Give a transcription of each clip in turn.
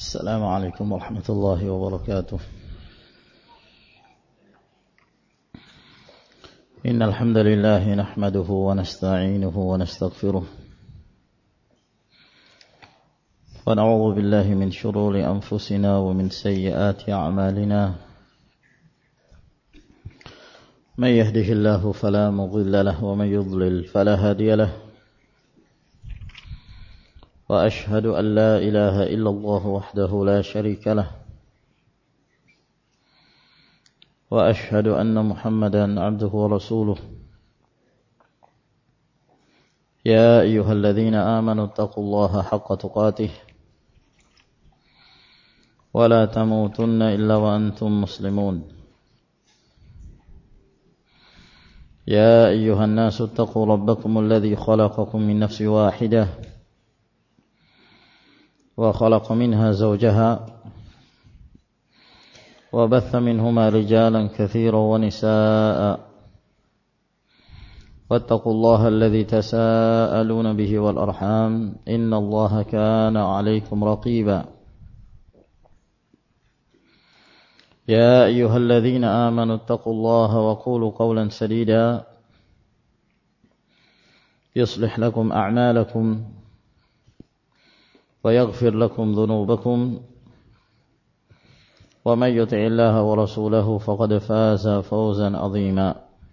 السلام عليكم ورحمة الله وبركاته. إن الحمد لله نحمده ونستعينه ونستغفره ونعوذ بالله من شرور أنفسنا ومن سيئات أعمالنا. من يهده الله فلا مضل له ومن يضلل فلا هادي له. وأشهد أن لا إله إلا الله وحده لا شريك له. وأشهد أن محمدا عبده ورسوله. يا أيها الذين آمنوا اتقوا الله حق تقاته ولا تموتن إلا وأنتم مسلمون. يا أيها الناس اتقوا ربكم الذي خلقكم من نفس واحدة وخلق منها زوجها وبث منهما رجالا كثيرا ونساء واتقوا الله الذي تساءلون به والأرحام إن الله كان عليكم رقيبا. يا أيها الذين آمنوا اتقوا الله وقولوا قولا سديدا يصلح لكم أعمالكم ويغفر لكم ذنوبكم ومن يطع الله ورسوله فقد فاز فوزا عظيما.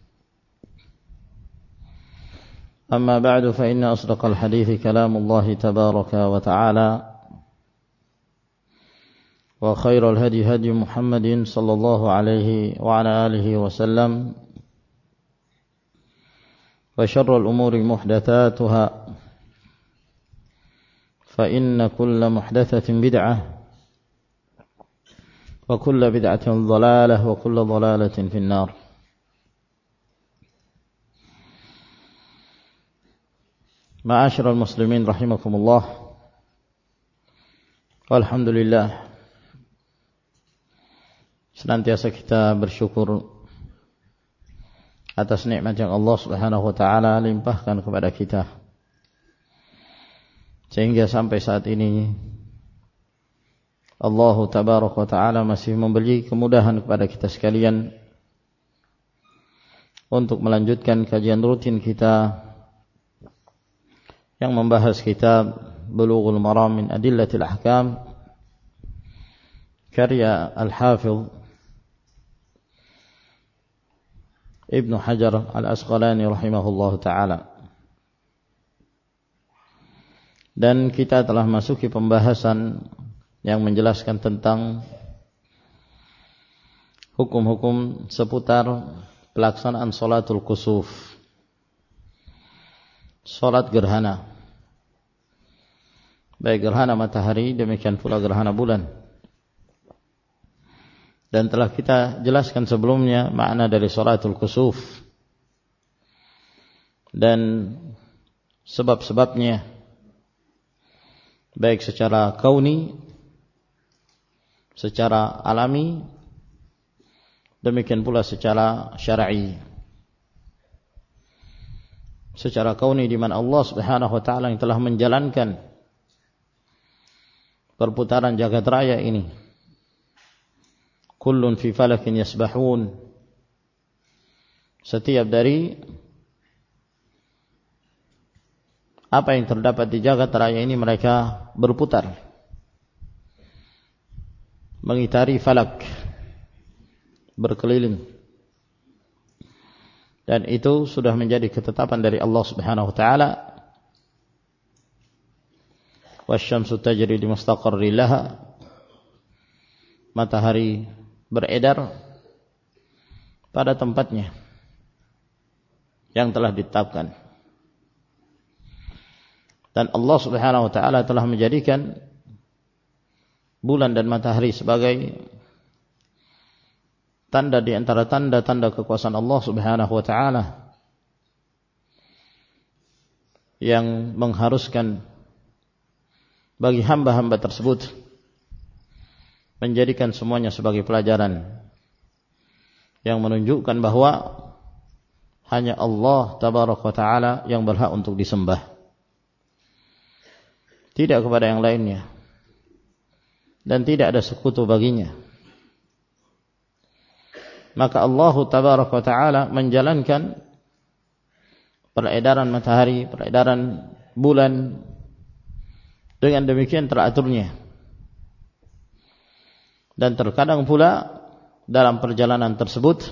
أما بعد فإن أصدق الحديث كلام الله تبارك وتعالى وخير الهدي هدي محمد صلى الله عليه وعلى آله وسلم وشر الأمور محدثاتها فإن كل محدثة بدعة وكل بدعة ضلالة وكل ضلالة في النار. معاشر المسلمين رحمكم الله. Alhamdulillah, senantiasa kita bersyukur atas nikmat yang Allah Subhanahu wa taala limpahkan kepada kita, sehingga sampai saat ini Allah Tabaraka wa Ta'ala masih memberi kemudahan kepada kita sekalian untuk melanjutkan kajian rutin kita yang membahas kitab Bulughul Maram min Adillatil Ahkam karya Al-Hafidh Ibnu Hajar Al-Asqalani rahimahullahu ta'ala. Dan kita telah masuki pembahasan yang menjelaskan tentang hukum-hukum seputar pelaksanaan sholatul kusuf, sholat gerhana, baik gerhana matahari demikian pula gerhana bulan. Dan telah kita jelaskan sebelumnya makna dari sholatul kusuf dan sebab-sebabnya, baik secara kauni, secara alami, demikian pula secara syar'i. Secara kauni di mana Allah Subhanahu wa taala yang telah menjalankan perputaran jagat raya ini. Kullun fi falakin yasbahun. Setiap dari apa yang terdapat di jagat raya ini mereka berputar, mengitari falak, berkeliling. Dan itu sudah menjadi ketetapan dari Allah Subhanahu wa taala. Wasyamsu tajri li mustaqarrin laha. Matahari beredar pada tempatnya yang telah ditetapkan. Dan Allah Subhanahu wa taala telah menjadikan bulan dan matahari sebagai tanda di antara tanda-tanda kekuasaan Allah Subhanahu wa taala yang mengharuskan bagi hamba-hamba tersebut menjadikan semuanya sebagai pelajaran yang menunjukkan bahwa hanya Allah Tabaraka wa taala yang berhak untuk disembah, tidak kepada yang lainnya. dan tidak ada sekutu baginya. Maka Allah Tabaraka wa Ta'ala menjalankan peredaran matahari, peredaran bulan, dengan demikian teraturnya. Dan terkadang pula dalam perjalanan tersebut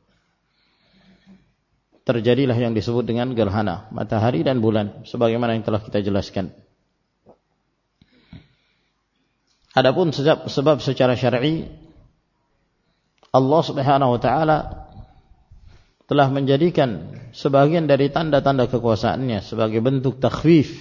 terjadilah yang disebut dengan gerhana matahari dan bulan, sebagaimana yang telah kita jelaskan. Adapun sebab secara syar'i, Allah Subhanahu wa Ta'ala telah menjadikan sebagian dari tanda-tanda kekuasaannya sebagai bentuk takhfif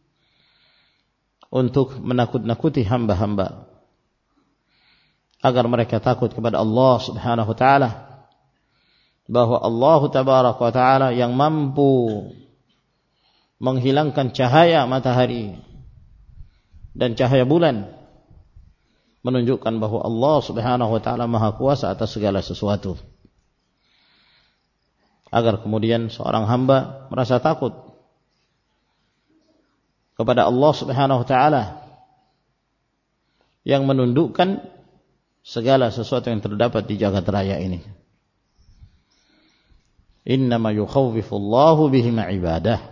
untuk menakut-nakuti hamba-hamba agar mereka takut kepada Allah Subhanahu wa Ta'ala, bahwa Allah Tabaraka wa Ta'ala yang mampu menghilangkan cahaya matahari dan cahaya bulan, menunjukkan bahwa Allah Subhanahu wa Ta'ala maha kuasa atas segala sesuatu, agar kemudian seorang hamba merasa takut kepada Allah Subhanahu wa Ta'ala yang menundukkan segala sesuatu yang terdapat di jagat raya ini. Innama yukhawwifullahu bihim ibadah.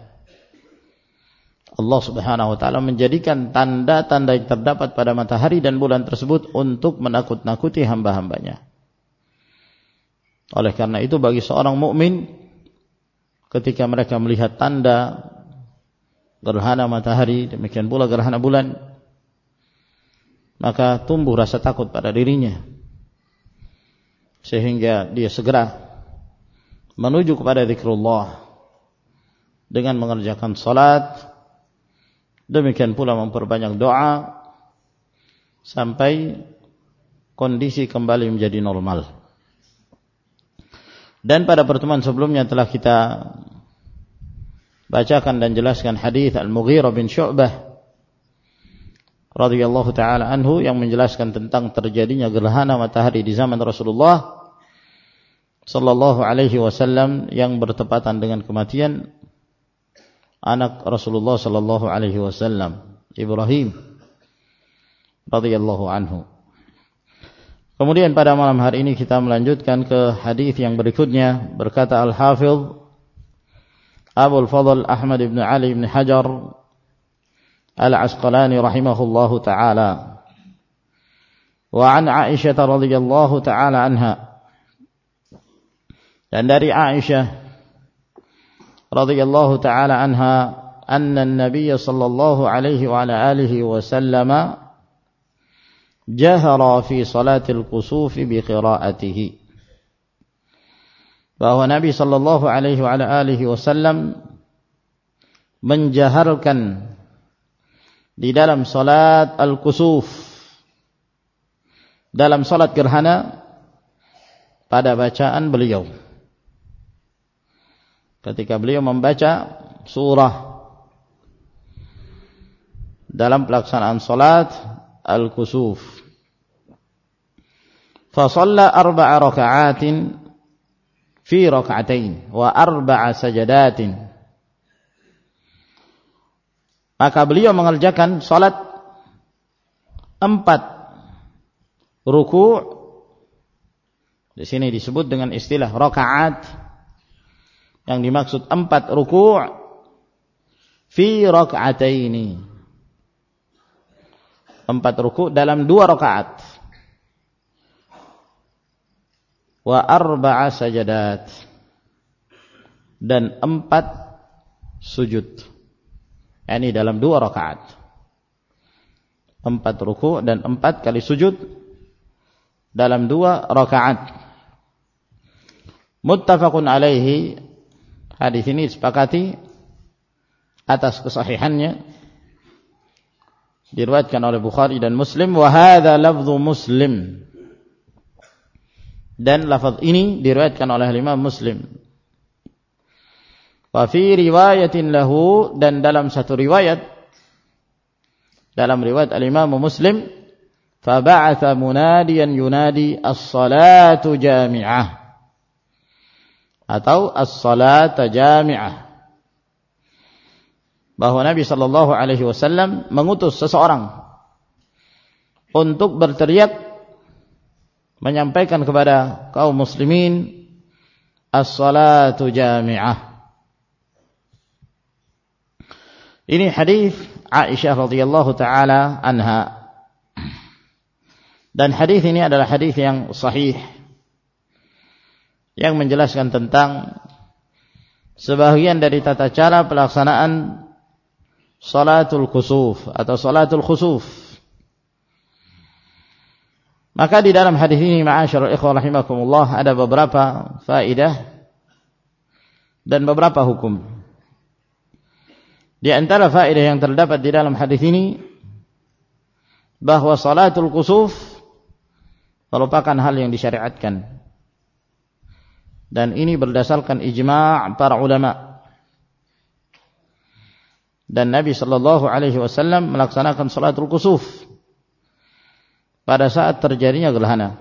Allah Subhanahu wa Ta'ala menjadikan tanda-tanda yang terdapat pada matahari dan bulan tersebut untuk menakut-nakuti hamba-hambanya. Oleh karena itu, bagi seorang mukmin, ketika mereka melihat tanda gerhana matahari, demikian pula gerhana bulan, maka tumbuh rasa takut pada dirinya, sehingga dia segera menuju kepada zikrullah dengan mengerjakan salat, demikian pula memperbanyak doa sampai kondisi kembali menjadi normal. Dan pada pertemuan sebelumnya telah kita bacakan dan jelaskan hadis Al-Mughirah bin Syu'bah radhiyallahu taala anhu yang menjelaskan tentang terjadinya gerhana matahari di zaman Rasulullah sallallahu alaihi wasallam yang bertepatan dengan kematian anak Rasulullah sallallahu alaihi wasallam, Ibrahim radhiyallahu anhu. Kemudian pada malam hari ini kita melanjutkan ke hadis yang berikutnya. Berkata Al-Hafidz Abul Fadl Ahmad ibn Ali ibn Hajar Al-Asqalani rahimahullahu ta'ala, wa an Aisyah radhiyallahu ta'ala anha, dan dari Aisyah radhiyallahu ta'ala anha, anna an-nabiy sallallahu alaihi wa ala alihi wa sallama jahara fi salatil kusuf bi qiraatihi, bahwa Nabi sallallahu alaihi wa ala alihi wasallam menjaharkan di dalam salat al-kusuf, dalam salat gerhana, pada bacaan beliau ketika beliau membaca surah dalam pelaksanaan salat al-kusuf. Fa shalla 4 raka'atin fi raka'atain wa 4 sajadatin. Maka beliau mengerjakan salat 4 ruku'. Di sini disebut dengan istilah rakaat. Yang dimaksud 4 ruku' fi raka'ataini, 4 ruku' dalam 2 rakaat, wa 4 sajadat, dan 4 sujud. Ini dalam 2 rakaat, 4 ruku' dan 4 kali sujud dalam 2 rakaat. Muttafaqun alaihi. Hadis ini disepakati atas kesahihannya, diriwayatkan oleh Bukhari dan Muslim. Wa hadza lafdhu Muslim, dan lafaz ini diriwayatkan oleh Imam Muslim. Wa fi riwayatin lahu, dan dalam satu riwayat, dalam riwayat al-Imam Muslim, fa ba'atha munadiyan yunadi as-salatu jami'ah atau as-salata jami'ah, bahwa Nabi sallallahu alaihi wasallam mengutus seseorang untuk berteriak menyampaikan kepada kaum muslimin as-salatu jami'ah. Ini hadis Aisyah radhiyallahu taala anha. Dan hadis ini adalah hadis yang sahih yang menjelaskan tentang sebahagian dari tata cara pelaksanaan salatul kusuf atau salatul khusuf. Maka di dalam hadis ini ma'asyiral ikhwah rahimakumullah ada beberapa faedah dan beberapa hukum. Di antara faedah yang terdapat di dalam hadis ini bahwa salatul kusuf merupakan hal yang disyariatkan. Dan ini berdasarkan ijma' para ulama. Dan Nabi sallallahu alaihi wasallam melaksanakan salatul kusuf pada saat terjadinya gerhana.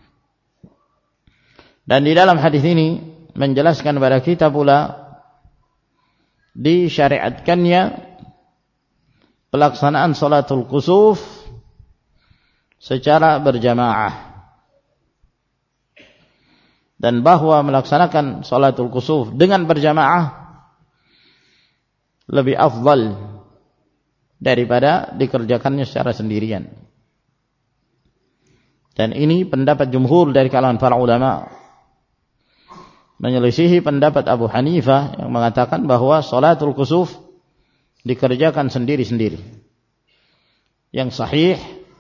Dan di dalam hadis ini menjelaskan kepada kita pula disyariatkannya pelaksanaan salatul kusuf secara berjamaah. Dan bahwa melaksanakan salatul kusuf dengan berjamaah lebih afdal daripada dikerjakannya secara sendirian. Dan ini pendapat jumhur dari kalangan para ulama, menyelisihi pendapat Abu Hanifah yang mengatakan bahwa salatul kusuf dikerjakan sendiri-sendiri. Yang sahih,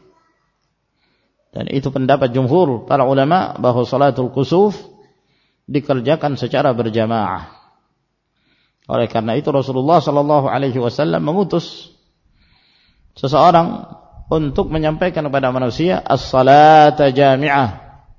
dan itu pendapat jumhur para ulama, bahwa salatul kusuf dikerjakan secara berjamaah. Oleh karena itu Rasulullah sallallahu alaihi wasallam mengutus seseorang untuk menyampaikan kepada manusia as-salata jami'ah.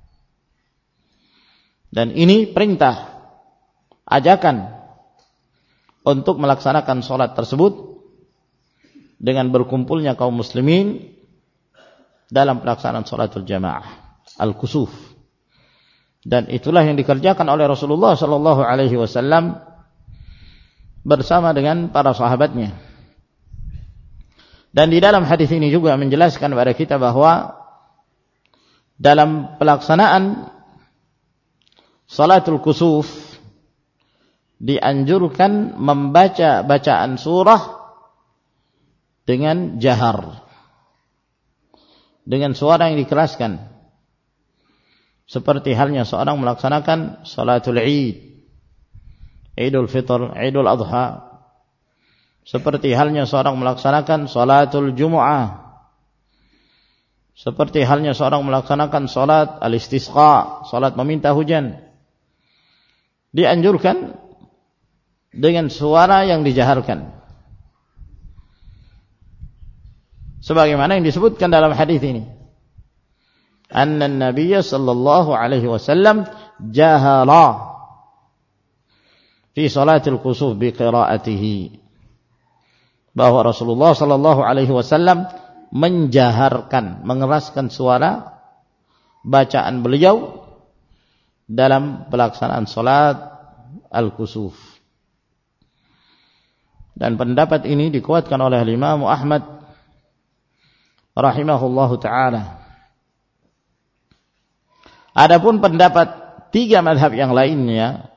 Dan ini perintah, ajakan untuk melaksanakan salat tersebut dengan berkumpulnya kaum muslimin dalam pelaksanaan salatul jamaah al-kusuf. Dan itulah yang dikerjakan oleh Rasulullah sallallahu alaihi wasallam bersama dengan para sahabatnya. Dan di dalam hadis ini juga menjelaskan kepada kita bahwa dalam pelaksanaan salatul kusuf dianjurkan membaca bacaan surah dengan jahar, dengan suara yang dikeraskan, seperti halnya seorang melaksanakan salatul Id, Idul Fitr, Idul Adha, seperti halnya seorang melaksanakan salatul Jumu'ah, seperti halnya seorang melaksanakan salat al-istisqa, salat meminta hujan. Dianjurkan dengan suara yang dijaharkan, sebagaimana yang disebutkan dalam hadis ini, anna an-nabiy sallallahu alaihi wasallam jahara fi salatil kusuf bi qiraatihi, bahwa Rasulullah sallallahu alaihi wasallam menjaharkan, mengeraskan suara bacaan beliau dalam pelaksanaan salat al-kusuf. Dan pendapat ini dikuatkan oleh Imam Ahmad rahimahullahu taala. Adapun pendapat tiga mazhab yang lainnya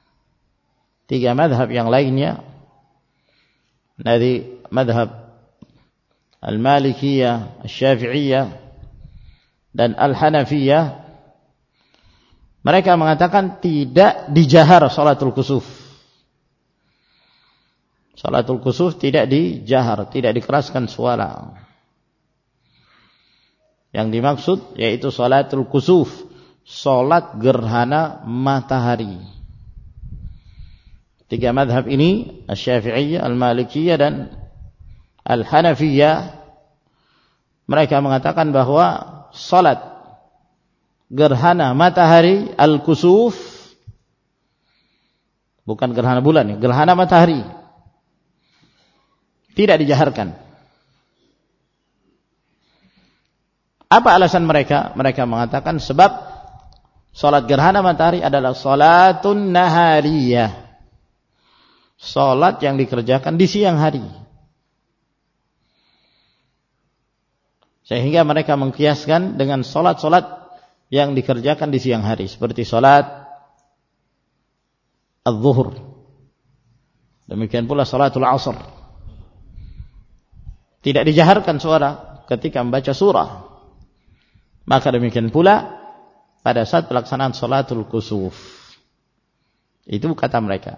dari mazhab al-Malikiyah, al-Syafi'iyah dan al-Hanafiyah, mereka mengatakan tidak dijahar salatul kusuf. Salatul kusuf tidak dijahar, tidak dikeraskan suara. Yang dimaksud yaitu salatul kusuf, salat gerhana matahari. Tiga mazhab ini, Asy-Syafi'iyah, Al-Malikiyah dan Al-Hanafiyah, mereka mengatakan bahwa salat gerhana matahari al-kusuf, bukan gerhana bulan, gerhana matahari, tidak dijaharkan. Apa alasan mereka? Mereka mengatakan sebab salat gerhana matahari adalah salatun nahariyah, salat yang dikerjakan di siang hari. Sehingga mereka mengkiaskan dengan salat-salat yang dikerjakan di siang hari seperti salat az-zuhur. Demikian pula salatul asr. Tidak dijaharkan suara ketika membaca surah. Maka demikian pula pada saat pelaksanaan salatul kusuf. Itu kata mereka.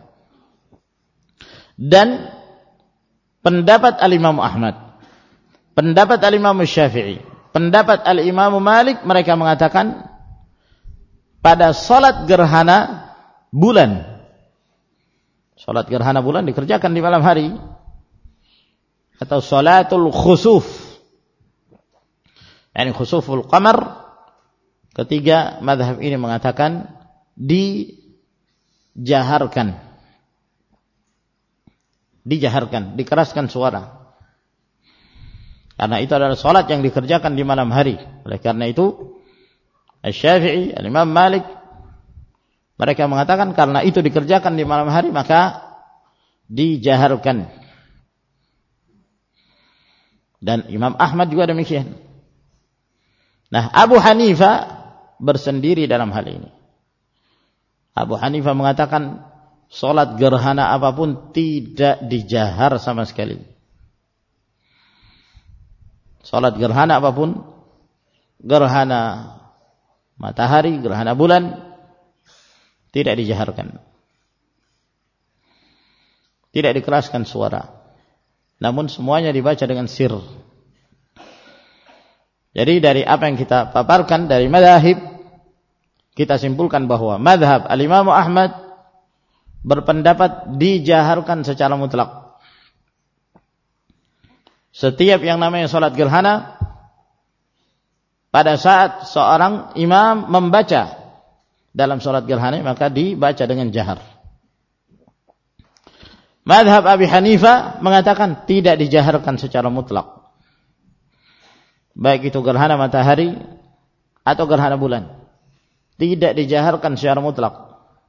Dan pendapat al-Imam Ahmad, pendapat al-Imam Syafi'i, pendapat al-Imam Malik, mereka mengatakan pada salat gerhana bulan. Salat gerhana bulan dikerjakan di malam hari. Atau salatul khusuf. Yani khusuful qamar. Ketiga mazhab ini mengatakan dijaharkan. Dijaharkan, dikeraskan suara. Karena itu adalah salat yang dikerjakan di malam hari. Oleh karena itu Asy-Syafi'i, Al-Imam Malik, mereka mengatakan karena itu dikerjakan di malam hari maka dijaharkan. Dan Imam Ahmad juga demikian. Nah, Abu Hanifah bersendiri dalam hal ini. Abu Hanifah mengatakan salat gerhana apapun tidak dijahar sama sekali. Salat gerhana apapun, gerhana matahari, gerhana bulan, tidak dijaharkan. Tidak dikeraskan suara. Namun semuanya dibaca dengan sir. Jadi dari apa yang kita paparkan dari mazhab, kita simpulkan bahwa mazhab al-Imam Ahmad berpendapat dijaharkan secara mutlak. Setiap yang namanya salat gerhana, pada saat seorang imam membaca dalam salat gerhana maka dibaca dengan jahar. Mazhab Abi Hanifah mengatakan tidak dijaharkan secara mutlak. Baik itu gerhana matahari atau gerhana bulan. Tidak dijaharkan secara mutlak.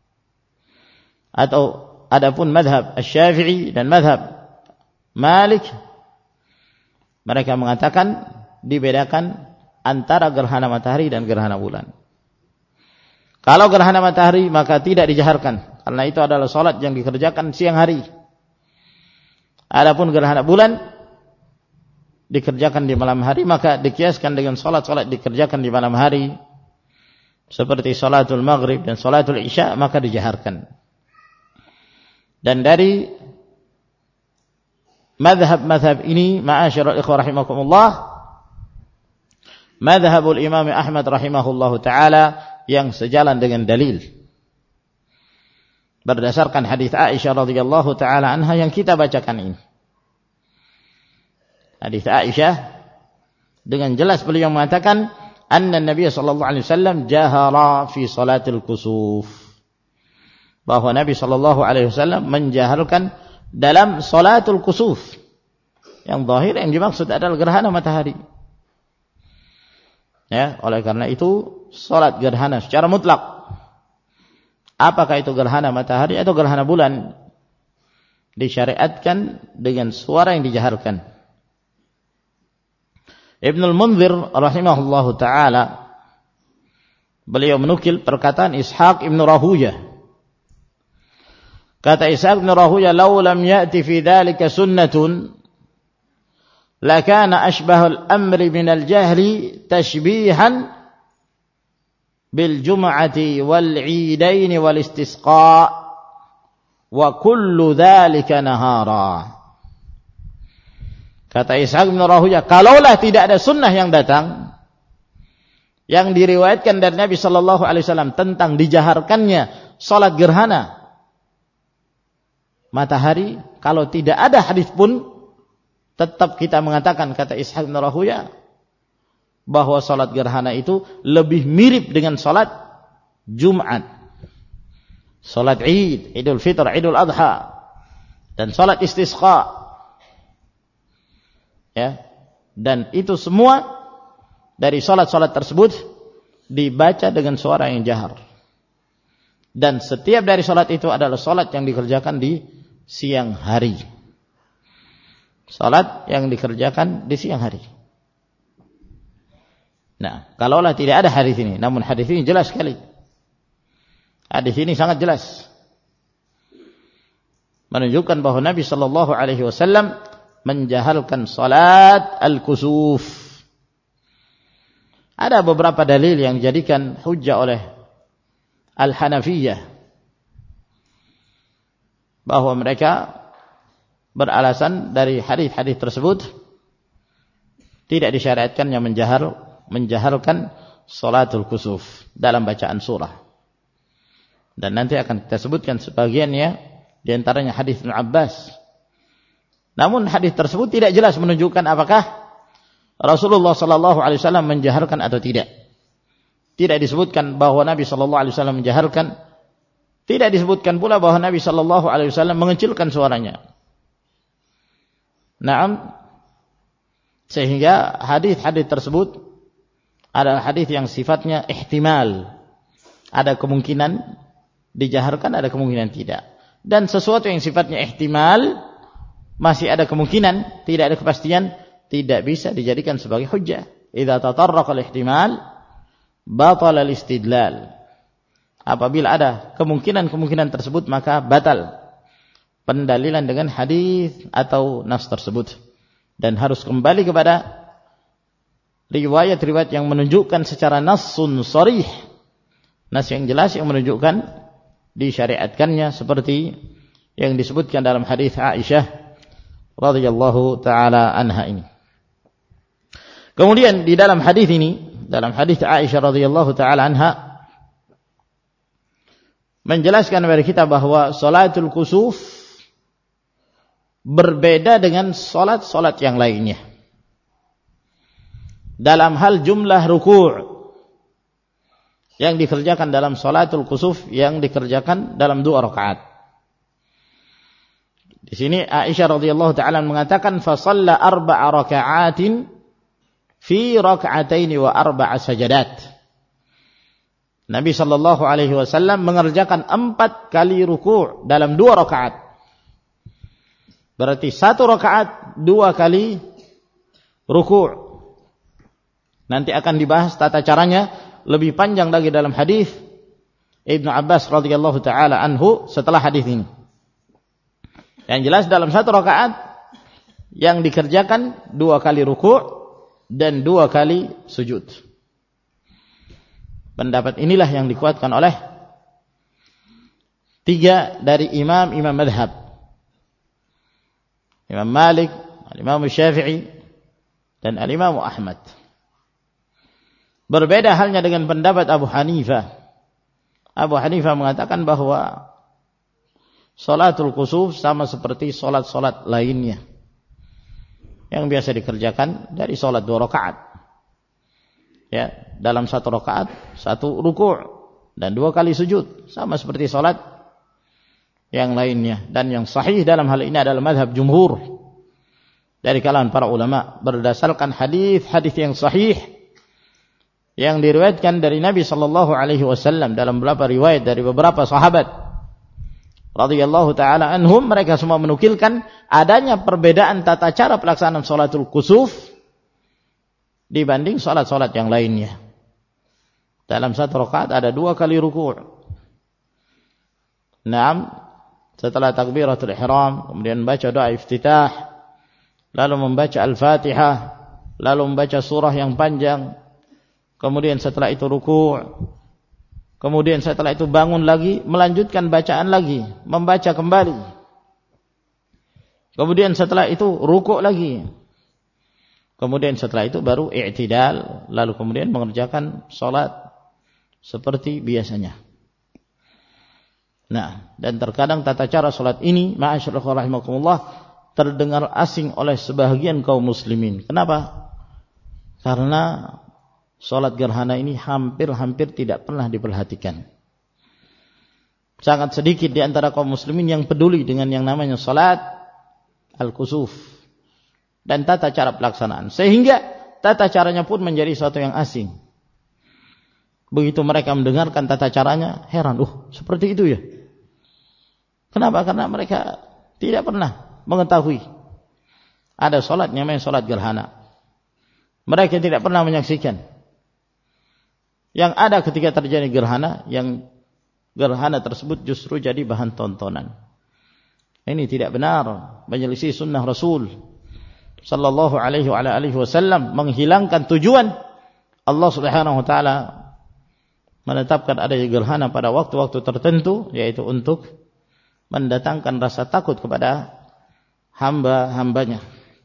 Atau adapun mazhab Asy-Syafi'i dan mazhab Malik, mereka mengatakan dibedakan antara gerhana matahari dan gerhana bulan. Kalau gerhana matahari maka tidak dijaharkan, karena itu adalah salat yang dikerjakan siang hari. Adapun gerhana bulan dikerjakan di malam hari, maka dikiaskan dengan salat-salat dikerjakan di malam hari seperti salatul maghrib dan salatul isya, maka dijaharkan. Dan dari mazhab ini, ma'asyiral ikhwah rahimakumullah, mazhabul Imam Ahmad rahimahullahu taala yang sejalan dengan dalil berdasarkan hadis Aisyah radhiyallahu taala anha yang kita bacakan ini. Hadis Aisyah dengan jelas beliau mengatakan anna Nabi sallallahu alaihi wasallam jahara fi salatil kusuf, bahwa Nabi sallallahu alaihi wasallam menjaharkan dalam salatul kusuf. Yang zahir yang dimaksud adalah gerhana matahari. Ya, oleh karena itu salat gerhana secara mutlak, apakah itu gerhana matahari atau gerhana bulan, disyariatkan dengan suara yang dijaharkan. Ibnul Munzir rahimahullahu taala beliau menukil perkataan Ishaq ibn Rahuyah. Kata Ishaq ibn Rahuyah, "Law lam ya'ti fi dzalika sunnatun lakana ashbahul amri minal jahri tashbihan bil jum'ati wal 'idain wal istisqa wa kullu dzalika nahara." Kata Ishaq bin Rahuyah, kalaulah tidak ada sunnah yang datang yang diriwayatkan dari Nabi sallallahu alaihi wasallam tentang dijaharkannya salat gerhana matahari, kalau tidak ada hadis pun tetap kita mengatakan, kata Ishaq bin Rahuyah, bahwa salat gerhana itu lebih mirip dengan salat Jumat, salat Id, Idul Fitr, Idul Adha, dan salat istisqa. Ya, dan itu semua dari salat-salat tersebut dibaca dengan suara yang jahar. Dan setiap dari salat itu adalah salat yang dikerjakan di siang hari. Salat yang dikerjakan di siang hari. Nah, kalaulah tidak ada hadis ini, namun hadis ini jelas sekali. Hadis ini sangat jelas. Menunjukkan bahwa Nabi sallallahu alaihi wasallam menjahalkan salat al-kusuf. Ada beberapa dalil yang dijadikan hujjah oleh Al-Hanafiyah bahwa mereka beralasan dari hadis-hadis tersebut tidak disyariatkannya menjaharkan salatul kusuf dalam bacaan surah. Dan nanti akan kita sebutkan sebagiannya, di antaranya hadis Ibnu Abbas. Namun hadis tersebut tidak jelas menunjukkan apakah Rasulullah sallallahu alaihi wasallam menjaharkan atau tidak. Tidak disebutkan bahwa Nabi sallallahu alaihi wasallam menjaharkan, tidak disebutkan pula bahwa Nabi sallallahu alaihi wasallam mengecilkan suaranya. Naam, sehingga hadis-hadis tersebut adalah hadis yang sifatnya ihtimal. Ada kemungkinan dijaharkan, ada kemungkinan tidak. Dan sesuatu yang sifatnya ihtimal, masih ada kemungkinan, tidak ada kepastian, tidak bisa dijadikan sebagai hujjah. Idza tatarraqa al-ihtimal batala al-istidlal. Apabila ada kemungkinan-kemungkinan tersebut, maka batal pendalilan dengan hadis atau nas tersebut, dan harus kembali kepada riwayat-riwayat yang menunjukkan secara nassun sharih, nas yang jelas yang menunjukkan disyariatkannya, seperti yang disebutkan dalam hadis Aisyah radhiyallahu taala anha ini. Kemudian di dalam hadis ini, dalam hadis Aisyah radhiyallahu taala anha menjelaskan kepada kita bahwa salatul kusuf berbeda dengan salat-salat yang lainnya dalam hal jumlah ruku' yang dikerjakan dalam salatul kusuf, yang dikerjakan dalam 2 rakaat. Di sini Aisyah radhiyallahu taala mengatakan fa shalla 4 raka'atin fi rak'ataini wa 4 sajadat. Nabi sallallahu alaihi wasallam mengerjakan 4 kali ruku' dalam 2 rakaat. Berarti 1 rakaat 2 kali ruku'. Nanti akan dibahas tata caranya lebih panjang lagi dalam hadis Ibnu Abbas radhiyallahu taala anhu setelah hadis ini. Yang jelas dalam 1 rakaat yang dikerjakan 2 kali ruku' dan 2 kali sujud. Pendapat inilah yang dikuatkan oleh 3 dari imam-imam mazhab. Imam Malik, Imam Syafi'i, dan Imam Ahmad. Berbeda halnya dengan pendapat Abu Hanifah. Abu Hanifah mengatakan bahwa salatul kusuf sama seperti salat-salat lainnya yang biasa dikerjakan dari salat 2 rakaat. Ya, dalam 1 rakaat 1 ruku' dan 2 kali sujud, sama seperti salat yang lainnya. Dan yang sahih dalam hal ini adalah mazhab jumhur dari kalangan para ulama berdasarkan hadis-hadis yang sahih yang diriwayatkan dari Nabi sallallahu alaihi wasallam dalam beberapa riwayat dari beberapa sahabat radhiyallahu taala anhum. Mereka semua menukilkan adanya perbedaan tata cara pelaksanaan salatul kusuf dibanding salat-salat yang lainnya. Dalam 1 rakaat ada 2 kali ruku'. Naam, setelah takbiratul ihram kemudian membaca doa iftitah, lalu membaca al-Fatihah, lalu membaca surah yang panjang. Kemudian setelah itu ruku', kemudian setelah itu bangun lagi, melanjutkan bacaan lagi, membaca kembali. Kemudian setelah itu ruku' lagi. Kemudian setelah itu baru i'tidal, lalu kemudian mengerjakan salat seperti biasanya. Nah, dan terkadang tata cara salat ini, ma'asyiral rahimakumullah, terdengar asing oleh sebahagian kaum muslimin. Kenapa? Karena salat gerhana ini hampir tidak pernah diperhatikan. Sangat sedikit di antara kaum muslimin yang peduli dengan yang namanya salat al-kusuf dan tata cara pelaksanaan. Sehingga tata caranya pun menjadi sesuatu yang asing. Begitu mereka mendengarkan tata caranya, heran, seperti itu ya. Kenapa? Karena mereka tidak pernah mengetahui ada salat yang namanya salat gerhana. Mereka tidak pernah menyaksikan yang ada ketika terjadi gerhana, yang gerhana tersebut justru jadi bahan tontonan. Ini tidak benar, menyelisih sunnah Rasul sallallahu alaihi wasallam, menghilangkan tujuan Allah Subhanahu wa taala menetapkan adanya gerhana pada waktu-waktu tertentu, yaitu untuk mendatangkan rasa takut kepada hamba-hambanya.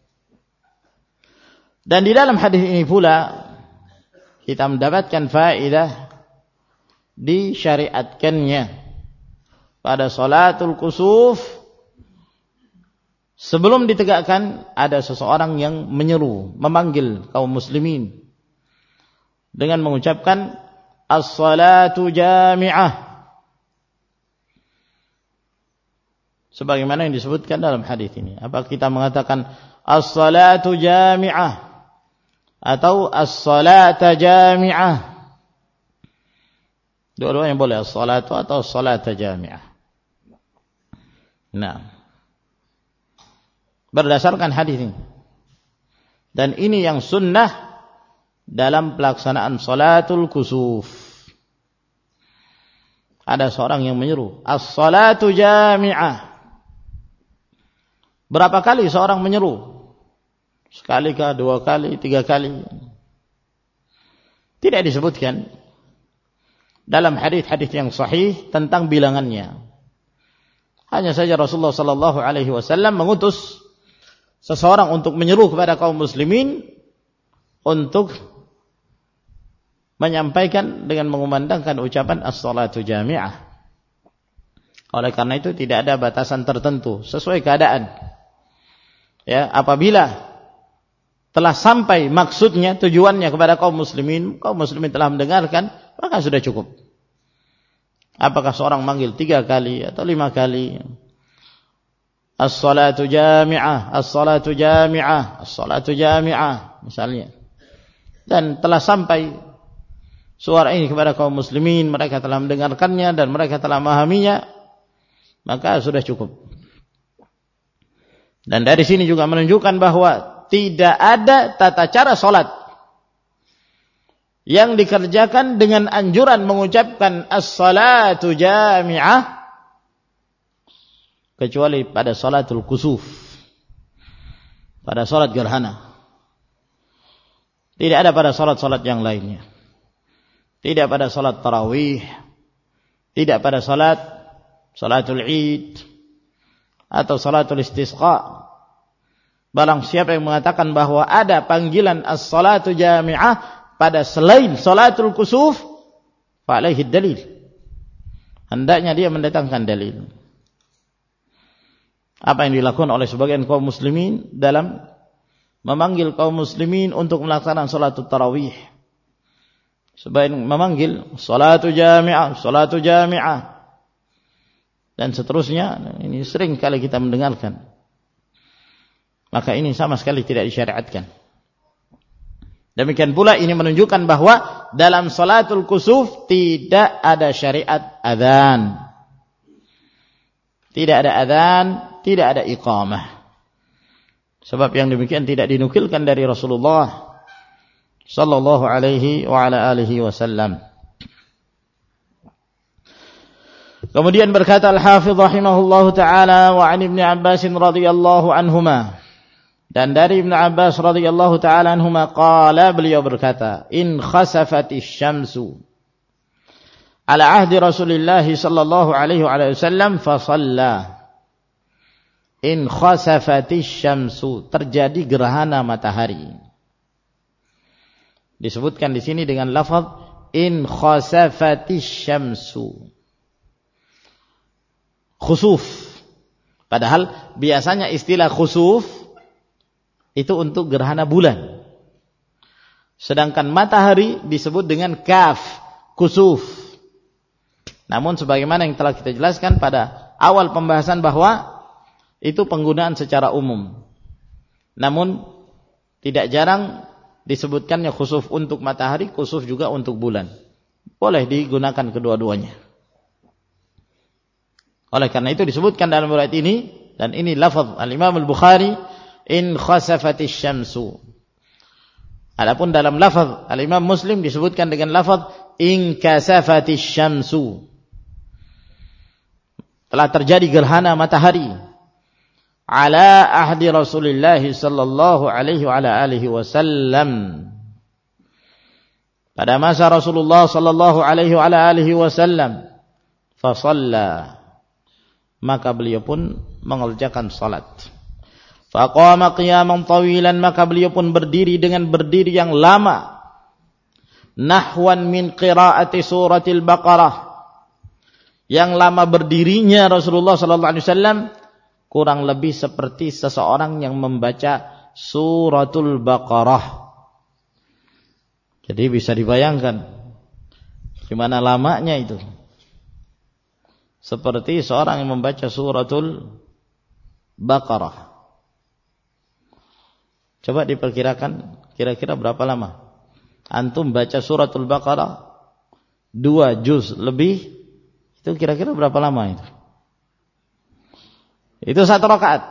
Dan di dalam hadis ini pula kita mendapatkan faedah disyariatkannya pada salatul kusuf sebelum ditegakkan ada seseorang yang menyeru, memanggil kaum muslimin dengan mengucapkan as-salatu jami'ah, sebagaimana yang disebutkan dalam hadis ini. Apa kita mengatakan as-salatu jami'ah atau as-salata jami'ah? Dua-duanya boleh, as-salatu atau as-salata jami'ah. Nah, berdasarkan hadis ini. Dan ini yang sunnah dalam pelaksanaan salatul kusuf. Ada seorang yang menyeru as-salatu jami'ah. Berapa kali seorang menyeru? Sekali kah, dua kali, tiga kali? Tidak disebutkan dalam hadis-hadis yang sahih tentang bilangannya. Hanya saja Rasulullah sallallahu alaihi wasallam mengutus seseorang untuk menyeru kepada kaum muslimin untuk menyampaikan dengan mengumandangkan ucapan as-salatu jami'ah. Oleh karena itu tidak ada batasan tertentu, sesuai keadaan. Ya, apabila telah sampai maksudnya, tujuannya kepada kaum muslimin telah mendengarkan, maka sudah cukup. Apakah seorang manggil 3 kali atau 5 kali? As-salatu jami'ah, as-salatu jami'ah, as-salatu jami'ah misalnya. Dan telah sampai suara ini kepada kaum muslimin, mereka telah mendengarkannya dan mereka telah memahaminya, maka sudah cukup. Dan dari sini juga menunjukkan bahwa tidak ada tata cara salat yang dikerjakan dengan anjuran mengucapkan as-salatu jami'ah kecuali pada salatul kusuf, pada salat gerhana. Tidak ada pada salat-salat yang lainnya. Tidak pada salat tarawih, tidak pada salatul Id atau salatul istisqa. Barang siapa yang mengatakan bahwa ada panggilan as-salatu jami'ah pada selain salatul kusuf, fa alaihi dalil. Hendaknya dia mendatangkan dalil. Apa yang dilakukan oleh sebagian kaum muslimin dalam memanggil kaum muslimin untuk melaksanakan salatul tarawih. Sebagian memanggil salatu jami'ah, salatu jami'ah, dan seterusnya. Ini sering kali kita mendengarkan. Maka ini sama sekali tidak disyariatkan. Demikian pula ini menunjukkan bahwa dalam salatul kusuf tidak ada syariat adzan. Tidak ada adzan, tidak ada iqamah. Sebab yang demikian tidak dinukilkan dari Rasulullah sallallahu alaihi wa ala alihi wasallam. Kemudian berkata Al-Hafidh rahimahullahu taala wa 'an Ibnu Abbas radhiyallahu anhuma, dan dari Ibnu Abbas radhiyallahu taala anhuma qala, beliau berkata, in khasafatis syamsu ala ahdi Rasulillah sallallahu alaihi wasallam fa shalla. In khasafatis syamsu, terjadi gerhana matahari. Disebutkan di sini dengan lafaz in khasafatis syamsu. Khusuf. Padahal biasanya istilah khusuf itu untuk gerhana bulan. Sedangkan matahari disebut dengan kaf, kusuf. Namun sebagaimana yang telah kita jelaskan pada awal pembahasan bahwa itu penggunaan secara umum. Namun tidak jarang disebutkannya khusuf untuk matahari, khusuf juga untuk bulan. Boleh digunakan kedua-duanya. Oleh karena itu disebutkan dalam riwayat ini, dan ini lafaz Al-Imam Al-Bukhari, in khasafatis syamsu. Adapun dalam lafaz Al-Imam Muslim disebutkan dengan lafaz inkasafatis syamsu, telah terjadi gerhana matahari, ala ahdi Rasulullah sallallahu alaihi wa ala alihi wasallam, pada masa Rasulullah sallallahu alaihi wa ala alihi wasallam, fa shalla, maka beliau pun mengerjakan salat. Fa qama qiyaman tawilan, maka beliau pun berdiri dengan berdiri yang lama, nahwan min qiraati suratil Baqarah, yang lama berdirinya Rasulullah sallallahu alaihi wasallam kurang lebih seperti seseorang yang membaca suratul Baqarah. Jadi bisa dibayangkan gimana lamanya itu. Seperti seorang yang membaca suratul Baqarah. Coba diperkirakan kira-kira berapa lama antum baca suratul Baqarah 2 juz lebih, itu kira-kira berapa lama itu? Itu 1 rakaat.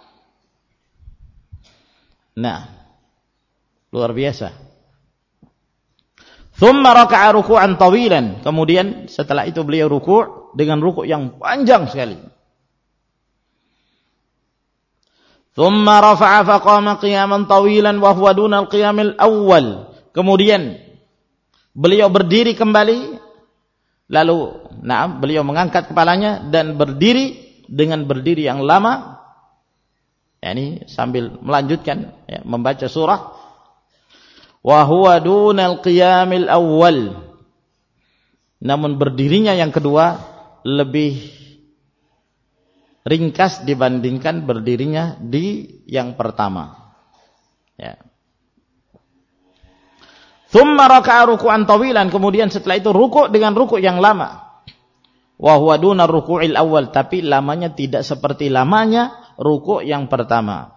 Nah, luar biasa. Thumma raka'a ruku'an tawilan, kemudian setelah itu beliau ruku' dengan ruku' yang panjang sekali. Thumma rafa'a faqama qiyaman tawilan wa huwa duna al-qiyamil awwal, kemudian beliau berdiri kembali, lalu beliau mengangkat kepalanya dan berdiri dengan berdiri yang lama, yakni sambil melanjutkan membaca surah, wa huwa dunal qiyamil awwal, namun berdirinya yang kedua lebih ringkas dibandingkan berdirinya di yang pertama. Ya. Thumma raka'a ruku'an tawilan, kemudian setelah itu rukuk dengan rukuk yang lama. Wa huwa dunar ruku'il awal, tapi lamanya tidak seperti lamanya rukuk yang pertama.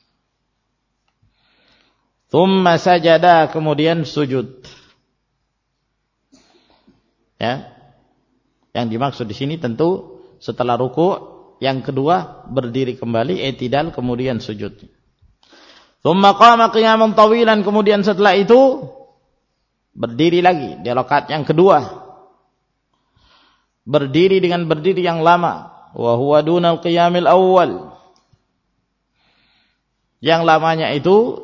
Thumma sajada, kemudian sujud. Ya. Yang dimaksud di sini tentu setelah rukuk yang kedua berdiri kembali, i'tidal, kemudian sujud. Thumma qama qiyaman tawilan, kemudian setelah itu berdiri lagi di rakaat yang kedua. Berdiri dengan berdiri yang lama, wa huwa dunal qiyamil awwal. Yang lamanya itu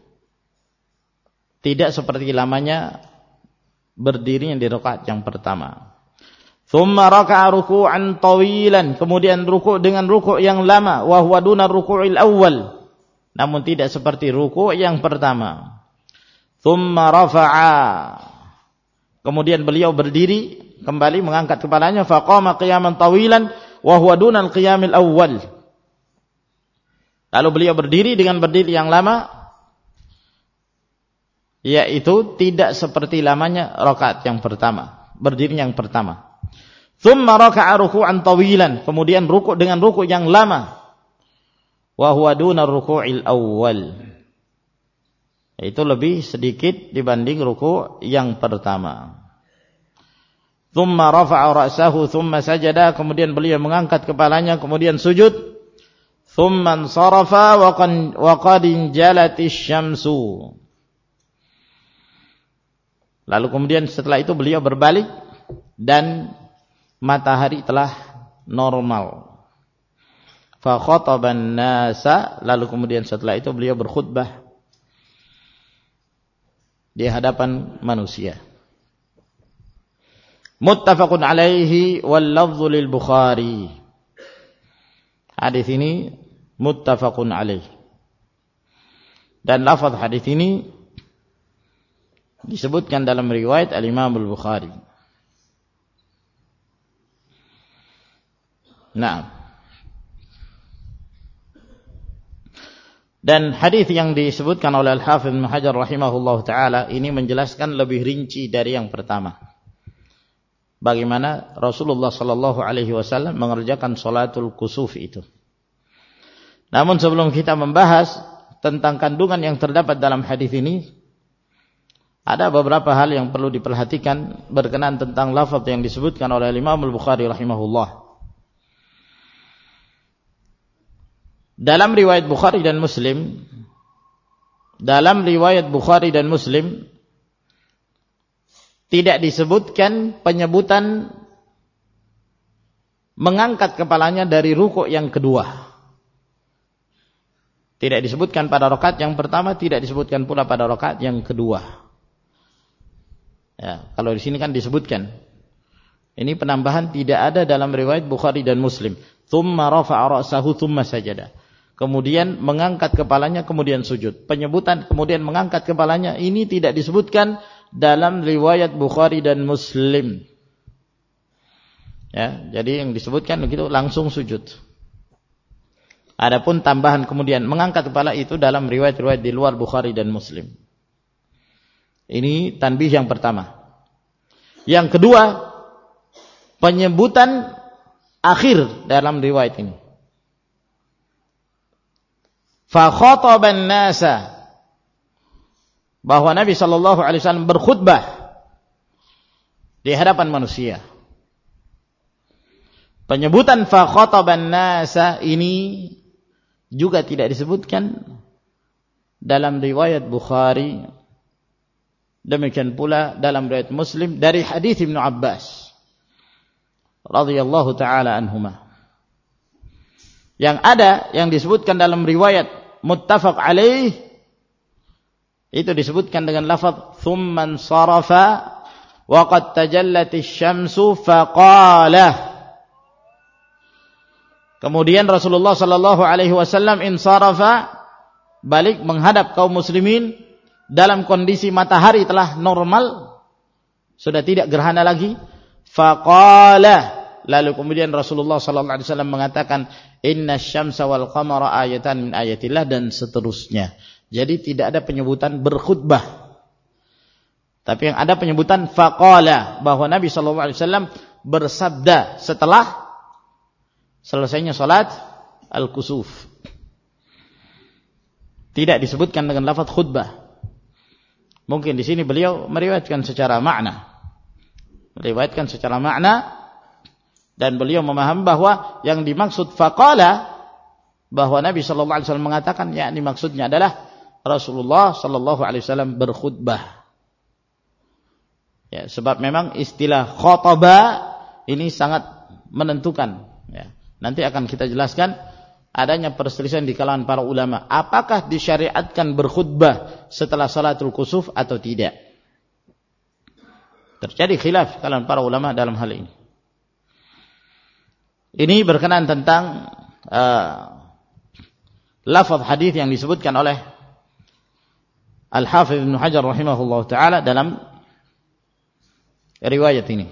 tidak seperti lamanya berdirinya di rakaat yang pertama. Thumma raka'a ruku'an tawilan, kemudian rukuk dengan rukuk yang lama, wa huwa dunar ruku'il awwal, namun tidak seperti rukuk yang pertama. Thumma rafa'a, kemudian beliau berdiri kembali mengangkat kepalanya, faqama qiyaman tawilan wa huwa dunal qiyamil awwal. Lalu beliau berdiri dengan berdiri yang lama, yaitu tidak seperti lamanya rakaat yang pertama, berdiri yang pertama. Thumma raka'a ruku'an tawilan, kemudian rukuk dengan rukuk yang lama, wa huwa dunar ruku'il awwal, itu lebih sedikit dibanding rukuk yang pertama. Thumma rafa'a ra'sahu thumma sajada, kemudian beliau mengangkat kepalanya kemudian sujud. Thumma ansarafa wa qad injalatis syamsu, lalu kemudian setelah itu beliau berbalik dan matahari telah normal. Fa khataban nasa, lalu kemudian setelah itu beliau berkhutbah di hadapan manusia. Muttafaqun alaihi wal lafdhu lil Bukhari. Hadis ini muttafaqun alaihi, dan lafaz hadis ini disebutkan dalam riwayat al-Imam al-Bukhari. Nah, dan hadis yang disebutkan oleh Al-Hafidz Ibnu Hajar rahimahullahu taala ini menjelaskan lebih rinci dari yang pertama, bagaimana Rasulullah sallallahu alaihi wasallam mengerjakan salatul kusuf itu. Namun sebelum kita membahas tentang kandungan yang terdapat dalam hadis ini, ada beberapa hal yang perlu diperhatikan berkenaan tentang lafaz yang disebutkan oleh Imam Al-Bukhari rahimahullah. Dalam riwayat Bukhari dan Muslim, tidak disebutkan penyebutan mengangkat kepalanya dari rukuk yang kedua. Tidak disebutkan pada rakaat yang pertama, tidak disebutkan pula pada rakaat yang kedua. Ya, kalau di sini kan disebutkan. Ini penambahan tidak ada dalam riwayat Bukhari dan Muslim. Tsumma rafa'a ra'sahu tsumma sajada. Kemudian mengangkat kepalanya, kemudian sujud. Penyebutan kemudian mengangkat kepalanya ini tidak disebutkan dalam riwayat Bukhari dan Muslim. Ya, jadi yang disebutkan begitu langsung sujud. Adapun tambahan kemudian mengangkat kepala itu dalam riwayat-riwayat di luar Bukhari dan Muslim. Ini tanbih yang pertama. Yang kedua, penyebutan akhir dalam riwayat ini. Fa khataban nasa, bahwa Nabi sallallahu alaihi wasallam berkhutbah di hadapan manusia. Penyebutan fa khataban nasa ini juga tidak disebutkan dalam riwayat Bukhari, demikian pula dalam riwayat Muslim dari hadis Ibnu Abbas radhiyallahu taala anhuma. Yang ada yang disebutkan dalam riwayat muttafaq alaih itu disebutkan dengan lafaz thumman sarafa wa qad tajallatis syamsu faqala. Kemudian Rasulullah sallallahu alaihi wasallam insarafa, balik menghadap kaum muslimin dalam kondisi matahari telah normal, sudah tidak gerhana lagi. Faqala, lalu kemudian Rasulullah sallallahu alaihi wasallam mengatakan innasyamsa wal qamara ayatan min ayatillah, dan seterusnya. Jadi tidak ada penyebutan berkhutbah, tapi yang ada penyebutan faqala, bahwa Nabi sallallahu alaihi wasallam bersabda setelah selesainya salat al-kusuf. Tidak disebutkan dengan lafaz khutbah. Mungkin di sini beliau meriwayatkan secara makna. Dan beliau memahami bahwa yang dimaksud faqala, bahwa Nabi sallallahu alaihi wasallam mengatakan, yakni maksudnya adalah Rasulullah sallallahu alaihi wasallam berkhutbah. Ya, sebab memang istilah khataba ini sangat menentukan, ya. Nanti akan kita jelaskan adanya perselisihan di kalangan para ulama, apakah disyariatkan berkhutbah setelah salatul kusuf atau tidak. Terjadi khilaf kalangan para ulama dalam hal ini. Ini berkenaan tentang lafaz hadis yang disebutkan oleh Al-Hafidz Ibnu Hajar rahimahullah taala dalam riwayat ini.